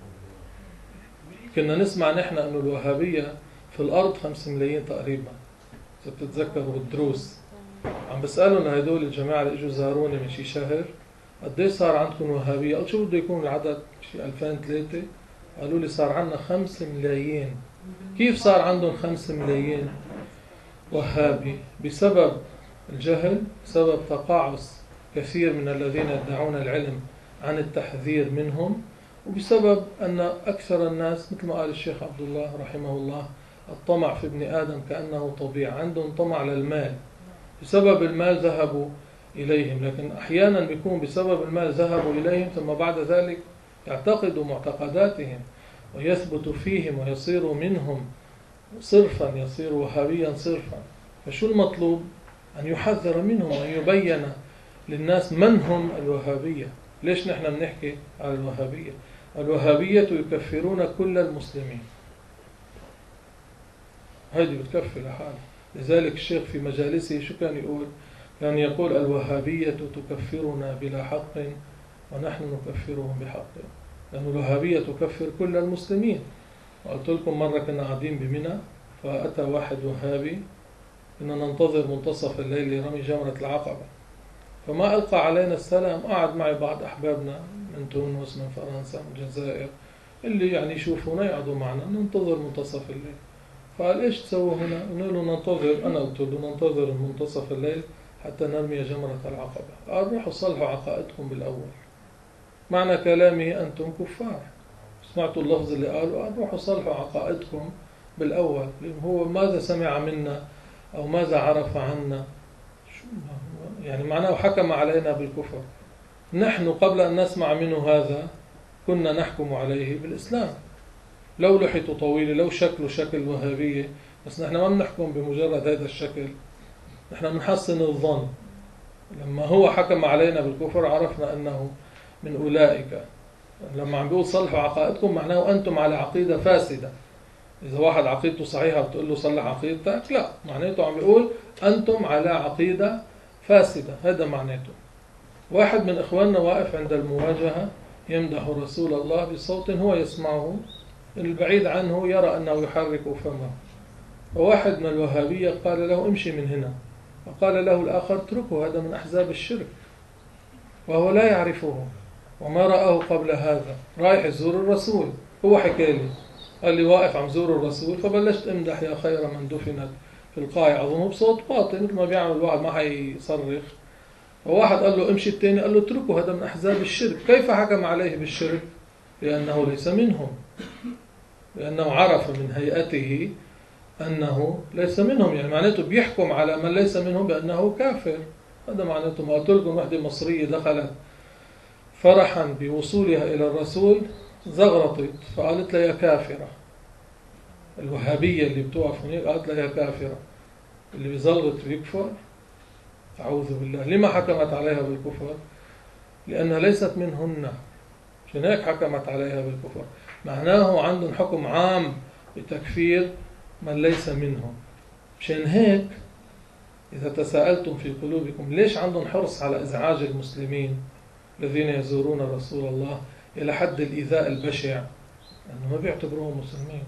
كنا نسمع نحن أنه الوهابية في الأرض 5 ملايين تقريبا، إذا بتتذكروا بالدروس. عم بسألهم هدول الجماعة اللي اجوا زاروني من شي شهر قديش صار عندكم وهابية؟ قلت شو بده يكون العدد؟ شي 2003. قالوا لي صار عندنا 5 ملايين. كيف صار عندهم 5 ملايين وهابي؟ بسبب الجهل، بسبب تقاعس كثير من الذين يدعون العلم عن التحذير منهم، وبسبب أن أكثر الناس مثل ما قال الشيخ عبد الله رحمه الله: الطمع في ابن آدم كأنه طبيعة. عندهم طمع للمال، بسبب المال ذهبوا إليهم. لكن أحيانا بيكون بسبب المال ذهبوا إليهم ثم بعد ذلك يعتقدوا معتقداتهم ويثبت فيهم ويصير منهم صرفا، يصير وهابيا صرفا. فشو المطلوب؟ أن يحذر منهم وأن يبين للناس من هم الوهابية. ليش نحن بنحكي على الوهابية؟ الوهابية يكفرون كل المسلمين، هذه بتكفي لحالها. لذلك الشيخ في مجالسه شو كان يقول؟ كان يقول الوهابية تكفرنا بلا حق ونحن نكفرهم بحق، لأن الوهابية تكفر كل المسلمين. قلت لكم مرة كنا قاعدين بمنى فأتى واحد وهابي، كنا ننتظر منتصف الليل لرمي جمرة العقبة، فما ألقى علينا السلام. قعد معي بعض أحبابنا من تونس من فرنسا من الجزائر اللي يعني يشوفونا يقعدوا معنا ننتظر منتصف الليل. فقال إيش تسووا هنا؟ قلنا له ننتظر، أنا قلت له ننتظر منتصف الليل حتى نرمي جمرة العقبة. قال روحوا صلحوا عقائدكم بالأول. معنى كلامه أنتم كفار. سمعتوا اللفظ اللي قالوا؟ قال روحوا صلحوا عقائدكم بالأول. هو ماذا سمع منا أو ماذا عرف عنا؟ يعني معناه حكم علينا بالكفر. نحن قبل أن نسمع منه هذا كنا نحكم عليه بالإسلام، لو لحيته طويلة لو شكله شكل وهابية، بس نحن ما بنحكم بمجرد هذا الشكل، نحن بنحسن الظن. لما هو حكم علينا بالكفر عرفنا أنه من أولئك. لما عم بيقول صلحوا عقائدكم معناه أنتم على عقيدة فاسدة. إذا واحد عقيدته صحيحة بتقول له صلح عقيدتك، لا، معناته عم بيقول أنتم على عقيدة فاسدة، هذا معناته. واحد من إخواننا واقف عند المواجهة يمدح رسول الله بصوت هو يسمعه، البعيد عنه يرى أنه يحرك فمه، وواحد من الوهابية قال له امشي من هنا، وقال له الآخر اتركه، هذا من أحزاب الشرك، وهو لا يعرفه وما رآه قبل هذا، رايح يزور الرسول. هو حكى لي قال لي واقف عم زور الرسول، فبلشت امدح يا خير من دفنت في القاع، أظنه بصوت باطن مثل ما بيعمل الواحد ما حيصرخ. وواحد قال له امشي، الثاني قال له اتركه هذا من أحزاب الشرك. كيف حكم عليه بالشرك؟ لأنه ليس منهم، لأنه عرف من هيئته أنه ليس منهم، يعني معناته بيحكم على من ليس منهم بأنه كافر. هذا معناته. ما قلت لكم وحدة مصرية دخلت فرحا بوصولها إلى الرسول زغرطت فقالت لها يا كافرة. الوهابية اللي بتوقف هناك قالت لها يا كافرة. اللي بيزغرط بيكفر؟ أعوذ بالله. لما حكمت عليها بالكفر؟ لأنها ليست منهن، عشان هيك حكمت عليها بالكفر. معناه عندهم حكم عام بتكفير من ليس منهم. عشان هيك إذا تساءلتم في قلوبكم ليش عندهم حرص على إزعاج المسلمين الذين يزورون رسول الله إلى حد الإيذاء البشع؟ لأنه ما بيعتبروهم مسلمين.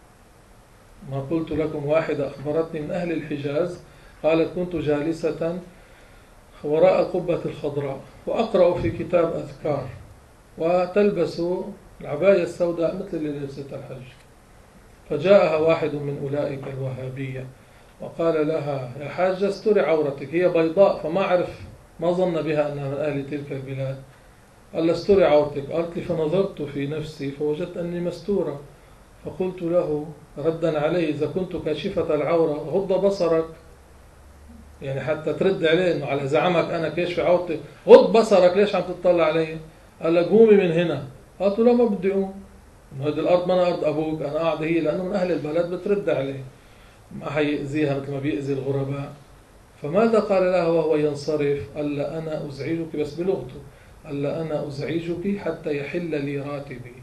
ما قلت لكم واحدة أخبرتني من أهل الحجاز قالت كنت جالسة وراء القبة الخضراء وأقرأ في كتاب أذكار وتلبس العباية السوداء مثل اللي لبست الحج، فجاءها واحد من أولئك الوهابية وقال لها يا حاجة استري عورتك. هي بيضاء فما عرف، ما ظن بها أنها من أهل تلك البلاد. قال لها استري عورتك. قالت لي فنظرت في نفسي فوجدت أني مستورة، فقلت له ردا عليه إذا كنت كاشفة العورة غض بصرك، يعني حتى ترد عليه أنه على زعمك أنا كاشف عورتي، غض بصرك ليش عم تطلع علي؟ قال لها قومي من هنا. قالت له لا ما بدي أقوم، إنه هذه الأرض ما أنا أرض أبوك، أنا قاعدة هي، لأنه من أهل البلد بترد عليه ما حيأذيها مثل ما بيأذي الغرباء. فماذا قال لها وهو ينصرف؟ قال لها أنا أزعجك، بس بلغته، قال لها أنا أزعجك حتى يحل لي راتبي.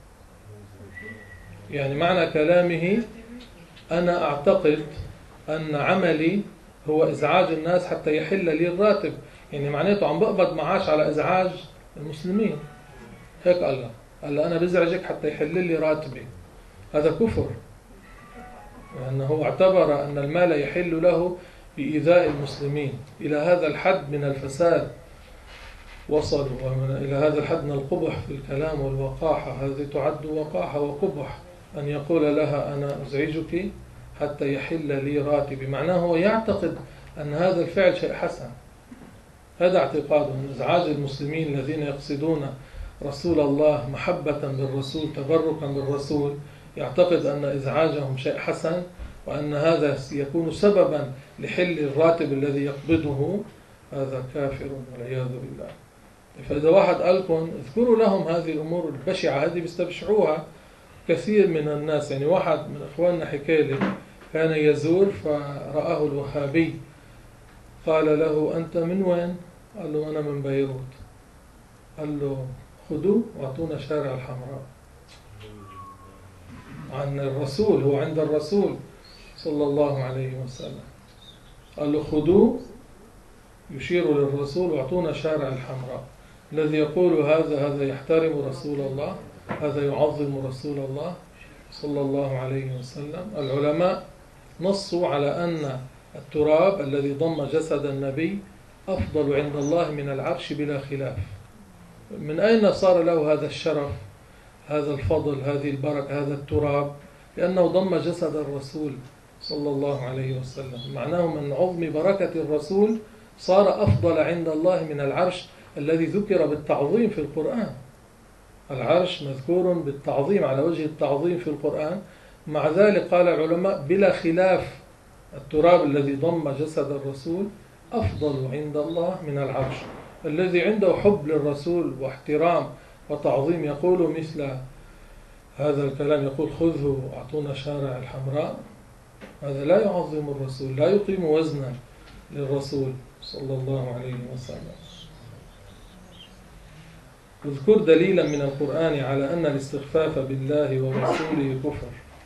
يعني معنى كلامه أنا أعتقد أن عملي هو إزعاج الناس حتى يحل لي الراتب، يعني معناته عم بقبض معاش على إزعاج المسلمين. هيك قال له، قال له أنا بزعجك حتى يحل لي راتبي. هذا كفر، لأنه اعتبر أن المال يحل له بإيذاء المسلمين. إلى هذا الحد من الفساد وصلوا، إلى هذا الحد من القبح في الكلام والوقاحة. هذه تعد وقاحة وقبح أن يقول لها أنا أزعجك حتى يحل لي راتبي. معناه هو يعتقد أن هذا الفعل شيء حسن. هذا اعتقاده من إزعاج المسلمين الذين يقصدون رسول الله محبة بالرسول تبركا بالرسول، يعتقد أن إزعاجهم شيء حسن وأن هذا يكون سببا لحل الراتب الذي يقبضه. هذا كافر والعياذ بالله. فإذا واحد قال لكم اذكروا لهم هذه الأمور البشعة، هذه بيستبشعوها كثير من الناس. يعني واحد من إخواننا حكى لي كان يزور فرآه الوهابي، قال له أنت من وين؟ قال له أنا من بيروت. قال له خذوه واعطونا شارع الحمراء عن الرسول، هو عند الرسول صلى الله عليه وسلم. قال له خذوه يشير للرسول واعطونا شارع الحمراء. الذي يقول هذا يحترم رسول الله، هذا يعظم رسول الله صلى الله عليه وسلم. العلماء نصوا على أن التراب الذي ضم جسد النبي أفضل عند الله من العرش بلا خلاف. من أين صار له هذا الشرف، هذا الفضل، هذه البركة، هذا التراب؟ لأنه ضم جسد الرسول صلى الله عليه وسلم. معناه من عظم بركة الرسول صار أفضل عند الله من العرش الذي ذكر بالتعظيم في القرآن. العرش مذكور بالتعظيم على وجه التعظيم في القرآن، مع ذلك قال العلماء بلا خلاف التراب الذي ضم جسد الرسول أفضل عند الله من العرش. الذي عنده حب للرسول واحترام وتعظيم يقول مثل هذا الكلام، يقول خذه أعطونا شارع الحمراء، هذا لا يعظم الرسول، لا يقيم وزنا للرسول صلى الله عليه وسلم. اذكر دليلا من القرآن على أن الاستخفاف بالله ورسوله كفر.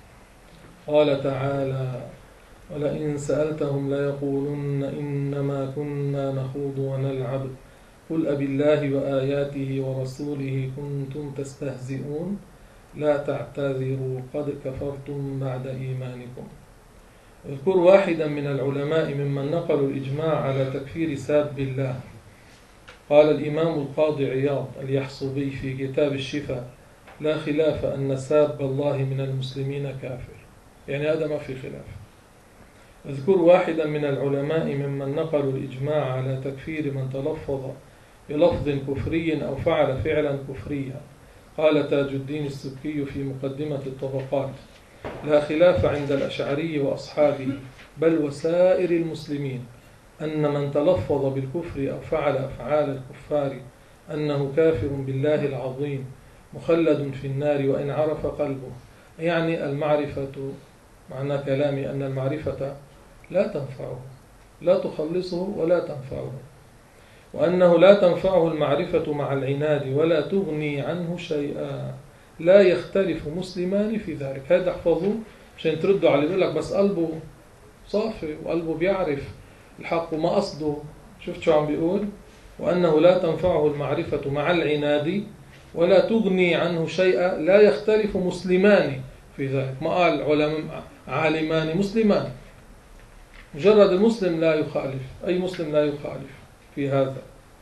قال تعالى ولئن سألتهم ليقولن إنما كنا نخوض ونلعب قل أبالله وآياته ورسوله كنتم تستهزئون لا تعتذروا قد كفرتم بعد إيمانكم. اذكر واحدا من العلماء ممن نقلوا الإجماع على تكفير ساب الله. قال الإمام القاضي عياض اليحصبي في كتاب الشفاء لا خلاف أن ساب الله من المسلمين كافر، يعني هذا ما في خلاف. اذكر واحدا من العلماء ممن نقلوا الإجماع على تكفير من تلفظ بلفظ كفري أو فعل فعلا كفريا. قال تاج الدين السبكي في مقدمة الطبقات لا خلاف عند الأشعري وأصحابه بل وسائر المسلمين أن من تلفظ بالكفر أو فعل أفعال الكفار أنه كافر بالله العظيم مخلد في النار وإن عرف قلبه. يعني المعرفة، معنى كلامي أن المعرفة لا تنفعه، لا تخلصه ولا تنفعه، وأنه لا تنفعه المعرفة مع العناد ولا تغني عنه شيئا. لا يختلف مسلمان في ذلك. هذا احفظوه عشان تردوا على اللي يقول لك بس قلبه صافي وقلبه بيعرف الحق وما قصده. شفت شو عم بيقول؟ وأنه لا تنفعه المعرفة مع العناد ولا تغني عنه شيئا. لا يختلف مسلمان في ذلك، ما قال علماء عالمان، مسلمان. مجرد المسلم لا يخالف، أي مسلم لا يخالف في هذا.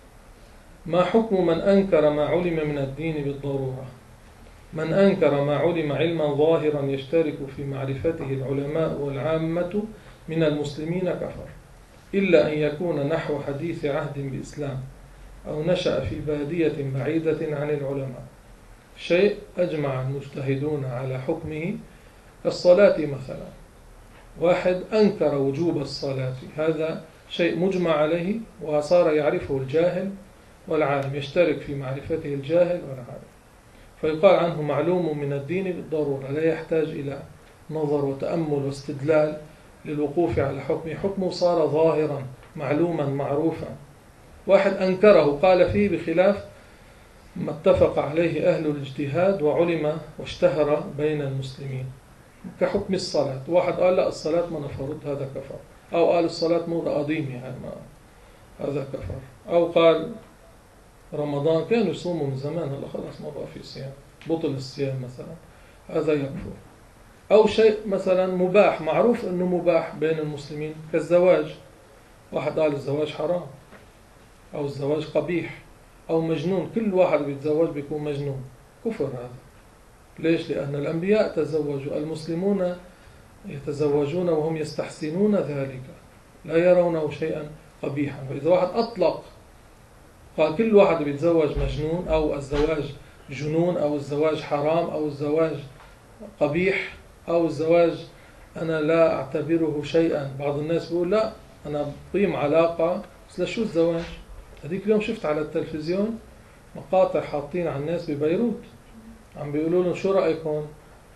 ما حكم من أنكر ما علم من الدين بالضرورة؟ من أنكر ما علم علما ظاهرا يشترك في معرفته العلماء والعامة من المسلمين كفر، إلا أن يكون نحو حديث عهد بإسلام أو نشأ في بادية بعيدة عن العلماء. شيء أجمع المجتهدون على حكمه الصلاة مثلا. واحد أنكر وجوب الصلاة، هذا شيء مجمع عليه وصار يعرفه الجاهل والعالم، يشترك في معرفته الجاهل والعالم، فيقال عنه معلوم من الدين بالضرورة، لا يحتاج إلى نظر وتأمل واستدلال للوقوف على حكمه. حكمه صار ظاهرا معلوما معروفا. واحد أنكره قال فيه بخلاف ما اتفق عليه أهل الاجتهاد وعلم واشتهر بين المسلمين، كحكم الصلاة. واحد قال لا الصلاة ما نفرض، هذا كفر. أو قال الصلاة موضة قديمة، هذا كفر. أو قال رمضان كانوا يصوموا من زمان، هلا خلاص ما بقى في صيام، بطل الصيام مثلا، هذا يكفر. أو شيء مثلا مباح، معروف أنه مباح بين المسلمين كالزواج، واحد قال الزواج حرام أو الزواج قبيح أو مجنون. كل واحد بيتزوج بيكون مجنون، كفر هذا. ليش؟ لأن الأنبياء تزوجوا، المسلمون يتزوجون وهم يستحسنون ذلك، لا يرونه شيئا قبيحا. فإذا واحد أطلق قال كل واحد بيتزوج مجنون أو الزواج جنون أو الزواج حرام أو الزواج قبيح أو الزواج أنا لا أعتبره شيئا. بعض الناس بيقول لا أنا بقيم علاقة، بس لشو الزواج؟ هذيك اليوم شفت على التلفزيون مقاطع حاطين على الناس ببيروت عم بيقولوا لهم شو رأيكم،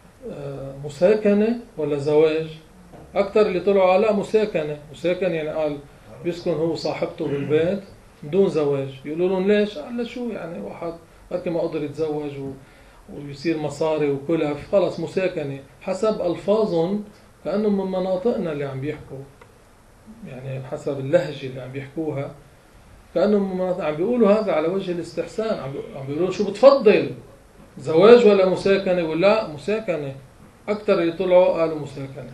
مساكنة ولا زواج؟ أكثر اللي طلعوا قال لا مساكنة. مساكنة يعني قال بيسكن هو صاحبته بالبيت بدون زواج. يقولوا لهم ليش؟ قال لا شو يعني واحد بركي ما قدر يتزوج ويصير مصاري وكلف، خلص مساكنة. حسب ألفاظهم كأنهم من مناطقنا اللي عم بيحكوا، يعني حسب اللهجة اللي عم بيحكوها كأنهم عم بيقولوا هذا على وجه الاستحسان، عم بيقولوا شو بتفضل، زواج ولا مساكنة؟ ولا مساكنة. أكثر اللي طلعوا قالوا مساكنة.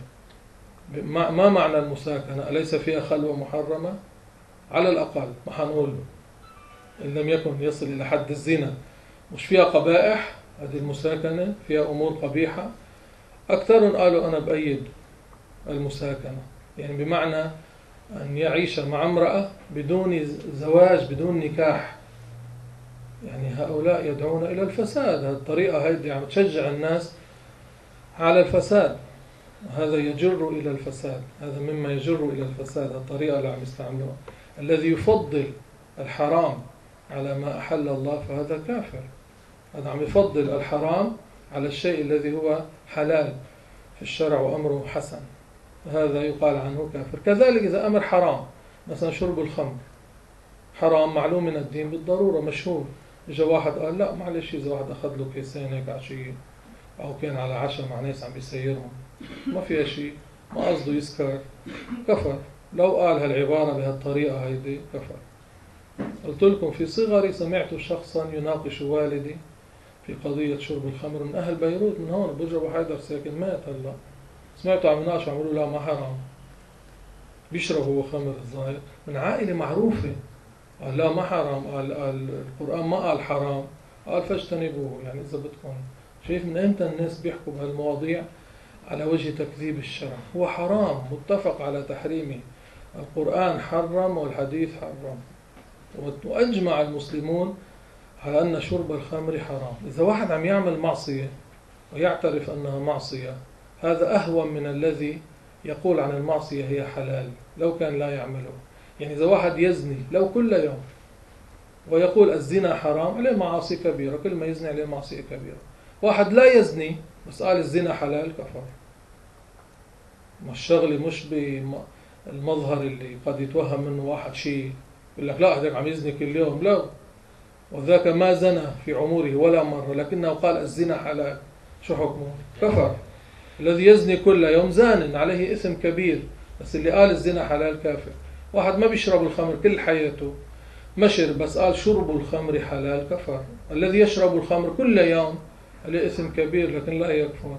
ما معنى المساكنة؟ أليس فيها خلوة محرمة؟ على الأقل ما حنقول إن لم يكن يصل إلى حد الزنا، مش فيها قبائح هذه المساكنة، فيها أمور قبيحة. أكثرهم قالوا أنا بأيد المساكنة، يعني بمعنى أن يعيش مع امرأة بدون زواج بدون نكاح. يعني هؤلاء يدعون إلى الفساد، هذه الطريقة هذه عم تشجع الناس على الفساد، هذا يجر إلى الفساد، هذا مما يجر إلى الفساد، الطريقة اللي عم يستعملوها. الذي يفضل الحرام على ما أحل الله فهذا كافر، هذا عم يفضل الحرام على الشيء الذي هو حلال في الشرع وأمره حسن، هذا يقال عنه كافر. كذلك إذا أمر حرام، مثلا شرب الخمر حرام معلوم من الدين بالضرورة مشهور، إجا واحد قال لا معلش إذا واحد أخذ له كيسين هيك عشية أو كان على عشاء مع ناس عم بيسيرهم ما فيها شيء، ما قصده يسكر، كفر. لو قال هالعبارة بهالطريقة هيدي كفر. قلت لكم في صغري سمعت شخصا يناقش والدي في قضية شرب الخمر من أهل بيروت، من هون برج أبو حيدر ساكن، مات هلا. سمعته عم يناقش عم يقولوا لا ما حرام، بيشرب هو خمر الظاهر من عائلة معروفة، قال لا ما حرام، قال القرآن ما قال حرام، قال فاجتنبوه. يعني إذا بدكم شايف من إمتى الناس بيحكوا بهالمواضيع على وجه تكذيب الشرع؟ هو حرام متفق على تحريمه، القرآن حرم والحديث حرم، وأجمع المسلمون على أن شرب الخمر حرام. إذا واحد عم يعمل معصية ويعترف أنها معصية هذا أهون من الذي يقول عن المعصية هي حلال لو كان لا يعمله. يعني إذا واحد يزني لو كل يوم ويقول الزنا حرام عليه معاصي كبيرة، كل ما يزني عليه معصية كبيرة. واحد لا يزني بس قال الزنا حلال كفر. ما الشغلة مش بالمظهر اللي قد يتوهم منه واحد شيء يقول لك لا هذاك عم يزني كل يوم، لا، وذاك ما زنى في عمره ولا مرة لكنه قال الزنا حلال، شو حكمه؟ كفر. الذي يزني كل يوم زان عليه إثم كبير، بس اللي قال الزنا حلال كافر. واحد ما بيشرب الخمر كل حياته مشر بس قال شرب الخمر حلال كفر. الذي يشرب الخمر كل يوم عليه إثم كبير لكن لا يكفر،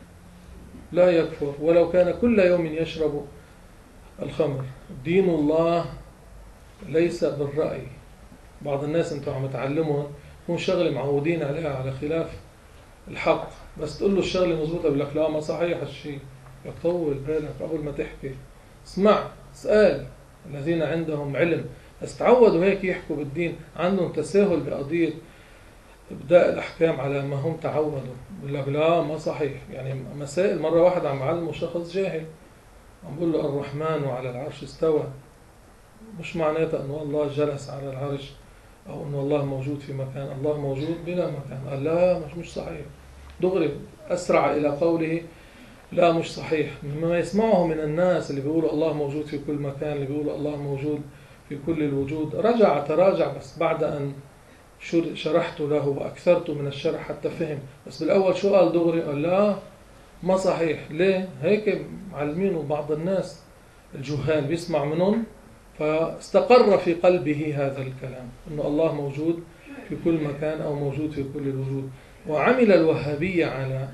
لا يكفر ولو كان كل يوم يشرب الخمر. دين الله ليس بالرأي. بعض الناس انتم عم تعلمون يكون شغله معودين عليها على خلاف الحق، بس تقول له الشغله مزبوطه بيقول لك لا ما صحيح هالشيء. طول بالك قبل ما تحكي، اسمع، اسال الذين عندهم علم. استعودوا هيك يحكوا بالدين، عندهم تساهل بقضيه ابداء الاحكام على ما هم تعودوا، بيقول لك لا ما صحيح. يعني مسائل مره واحد عم يعلمه شخص جاهل عم بقول له الرحمن على العرش استوى، مش معناته انه الله جلس على العرش أو أن الله موجود في مكان، الله موجود بلا مكان. قال لا مش صحيح، دغري أسرع إلى قوله لا مش صحيح. مما يسمعه من الناس اللي بيقولوا الله موجود في كل مكان، اللي بيقولوا الله موجود في كل الوجود، تراجع بس بعد أن شرحت له وأكثرت من الشرح حتى فهم. بس بالأول شو قال دغري؟ قال لا ما صحيح. ليه؟ هيك معلمينه بعض الناس الجهال بيسمع منهم فاستقر في قلبه هذا الكلام أن الله موجود في كل مكان أو موجود في كل الوجود. وعمل الوهابية على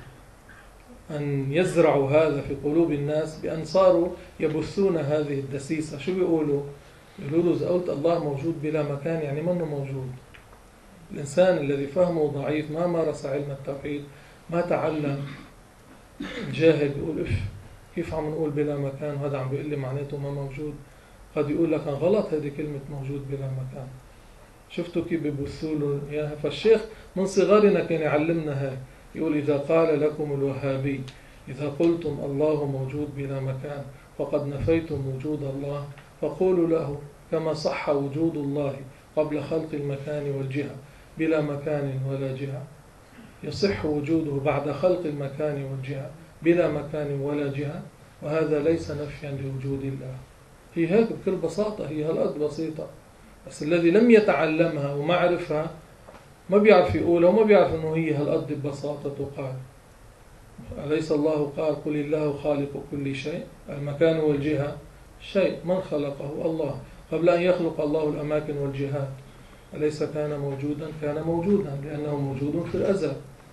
أن يزرعوا هذا في قلوب الناس بأن صاروا يبثون هذه الدسيسة. شو بيقولوا؟ يقولوا إذا قلت الله موجود بلا مكان يعني منه موجود. الإنسان الذي فهمه ضعيف ما مارس علم التوحيد ما تعلم، الجاهل بيقول كيف عم نقول بلا مكان وهذا عم بيقول لي معناته ما موجود. قد يقول لك غلط هذه كلمة موجود بلا مكان. شفتوا كيف بيبثوا له إياها؟ فالشيخ من صغرنا كان يعلمنا هاي، يقول إذا قال لكم الوهابي إذا قلتم الله موجود بلا مكان فقد نفيتم وجود الله، فقولوا له كما صح وجود الله قبل خلق المكان والجهة بلا مكان ولا جهة، يصح وجوده بعد خلق المكان والجهة بلا مكان ولا جهة، وهذا ليس نفيا لوجود الله. هي هيك بكل بساطة، هي هالقد بسيطة، بس الذي لم يتعلمها وما عرفها ما بيعرف يقولها وما بيعرف أنه هي هالقد ببساطة تقال. أليس الله قال قل الله خالق كل شيء؟ المكان والجهة شيء، من خلقه؟ الله. قبل أن يخلق الله الأماكن والجهات أليس كان موجودا؟ كان موجودا لأنه موجود في الأزل.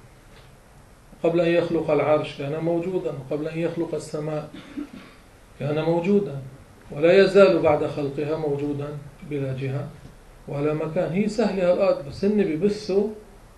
قبل أن يخلق العرش كان موجودا، وقبل أن يخلق السماء كان موجودا، ولا يزال بعد خلقها موجودا بلا جهة ولا مكان. هي سهلة الأرض، بس هن بيبثوا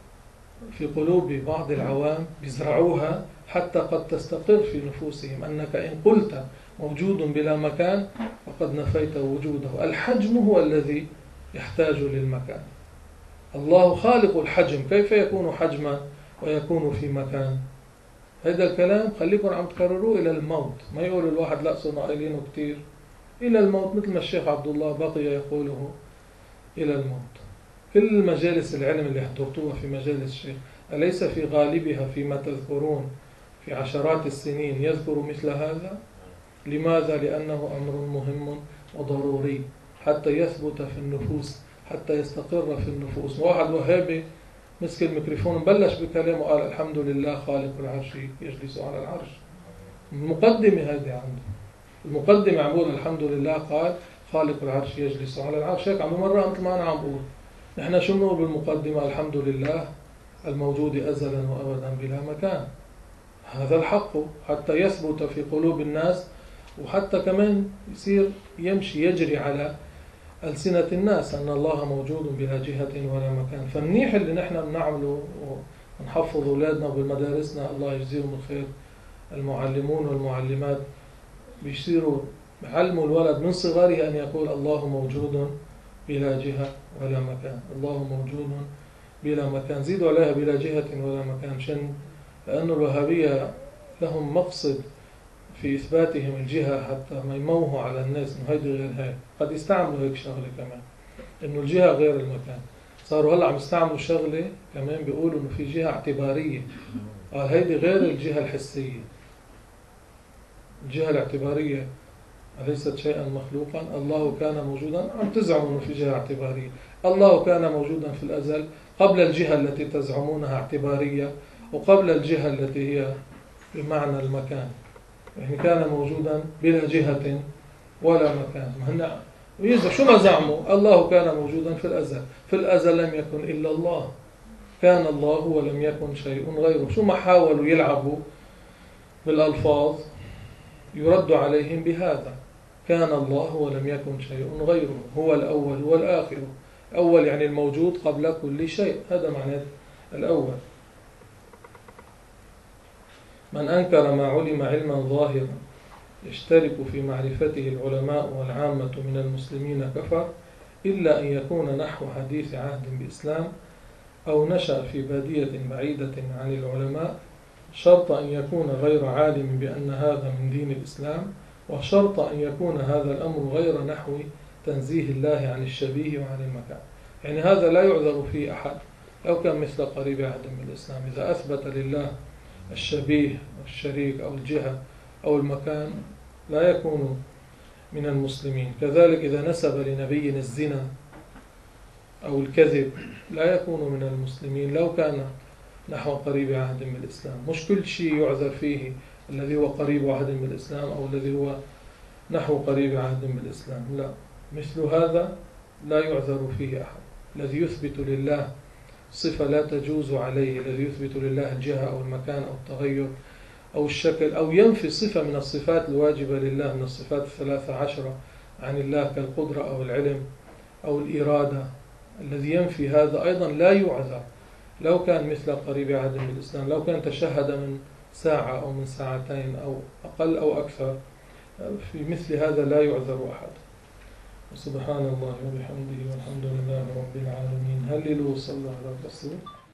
في قلوب بعض العوام، بيزرعوها حتى قد تستقر في نفوسهم أنك إن قلت موجود بلا مكان فقد نفيت وجوده. الحجم هو الذي يحتاج للمكان. الله خالق الحجم، كيف يكون حجما ويكون في مكان؟ هذا الكلام خليكم عم تكرروه إلى الموت. ما يقول الواحد لا صرنا قايلينه كتير، إلى الموت، مثل ما الشيخ عبد الله بقي يقوله إلى الموت. كل مجالس العلم اللي حضرتوها في مجالس الشيخ أليس في غالبها فيما تذكرون في عشرات السنين يذكر مثل هذا؟ لماذا؟ لأنه أمر مهم وضروري حتى يثبت في النفوس، حتى يستقر في النفوس. واحد وهابي مسك الميكروفون بلش بكلامه وقال الحمد لله خالق العرش يجلس على العرش. المقدمة هذه عنده، المقدمة عم بقول الحمد لله قال خالق العرش يجلس على العرش. هيك عم بمرة مثل ما أنا عم بقول. نحن شو بنقول بالمقدمة؟ الحمد لله الموجود أزلا وأبدا بلا مكان. هذا الحق حتى يثبت في قلوب الناس، وحتى كمان يصير يمشي يجري على ألسنة الناس أن الله موجود بلا جهة ولا مكان. فمنيح اللي نحن بنعمله ونحفظ أولادنا بمدارسنا، الله يجزيهم الخير المعلمون والمعلمات، بيصيروا يعلموا الولد من صغره أن يقول الله موجود بلا جهة ولا مكان، الله موجود بلا مكان. زيدوا عليها بلا جهة ولا مكان، لأن الوهابية لهم مقصد في إثباتهم الجهة حتى ما يموهوا على الناس إنه هيدي غير هاي. قد يستعملوا هيك شغلة كمان، إنه الجهة غير المكان. صاروا هلا عم يستعملوا شغلة كمان بيقولوا إنه في جهة اعتبارية. قال هيدي غير الجهة الحسية. الجهة الاعتبارية أليست شيئا مخلوقا؟ الله كان موجودا. عم تزعموا إنه في جهة اعتبارية. الله كان موجودا في الأزل قبل الجهة التي تزعمونها اعتبارية، وقبل الجهة التي هي بمعنى المكان. يعني كان موجودا بلا جهة ولا مكان. هن شو ما زعموا؟ الله كان موجودا في الأزل. في الأزل لم يكن إلا الله، كان الله ولم يكن شيء غيره. شو ما حاولوا يلعبوا بالألفاظ يرد عليهم بهذا: كان الله ولم يكن شيء غيره، هو الأول والآخر. أول يعني الموجود قبل كل شيء، هذا معنى الأول. من أنكر ما علم علما ظاهرا يشترك في معرفته العلماء والعامة من المسلمين كفر، إلا أن يكون نحو حديث عهد بإسلام أو نشأ في بادية بعيدة عن العلماء، شرط أن يكون غير عالم بأن هذا من دين الإسلام، وشرط أن يكون هذا الأمر غير نحو تنزيه الله عن الشبيه وعن المكان. يعني هذا لا يعذر فيه أحد لو كان مثل قريب عهد من الإسلام. إذا أثبت لله الشبيه والشريك أو الجهة أو المكان لا يكون من المسلمين. كذلك إذا نسب لنبينا الزنا أو الكذب لا يكون من المسلمين لو كان نحو قريب عهد من الإسلام. مش كل شيء يعذر فيه الذي هو قريب عهد من الإسلام أو الذي هو نحو قريب عهد من الإسلام، لا. مثل هذا لا يعذر فيه أحد. الذي يثبت لله صفة لا تجوز عليه، الذي يثبت لله الجهة أو المكان أو التغير أو الشكل، أو ينفي صفة من الصفات الواجبة لله من الصفات 13 عن الله كالقدرة أو العلم أو الإرادة، الذي ينفي هذا أيضا لا يعذر لو كان مثل قريب عهد من الإسلام، لو كان تشهد من ساعة أو من ساعتين أو أقل أو أكثر. في مثل هذا لا يعذر أحد. سبحان الله وبحمده والحمد لله رب العالمين. هللوا وصلوا على الرسول.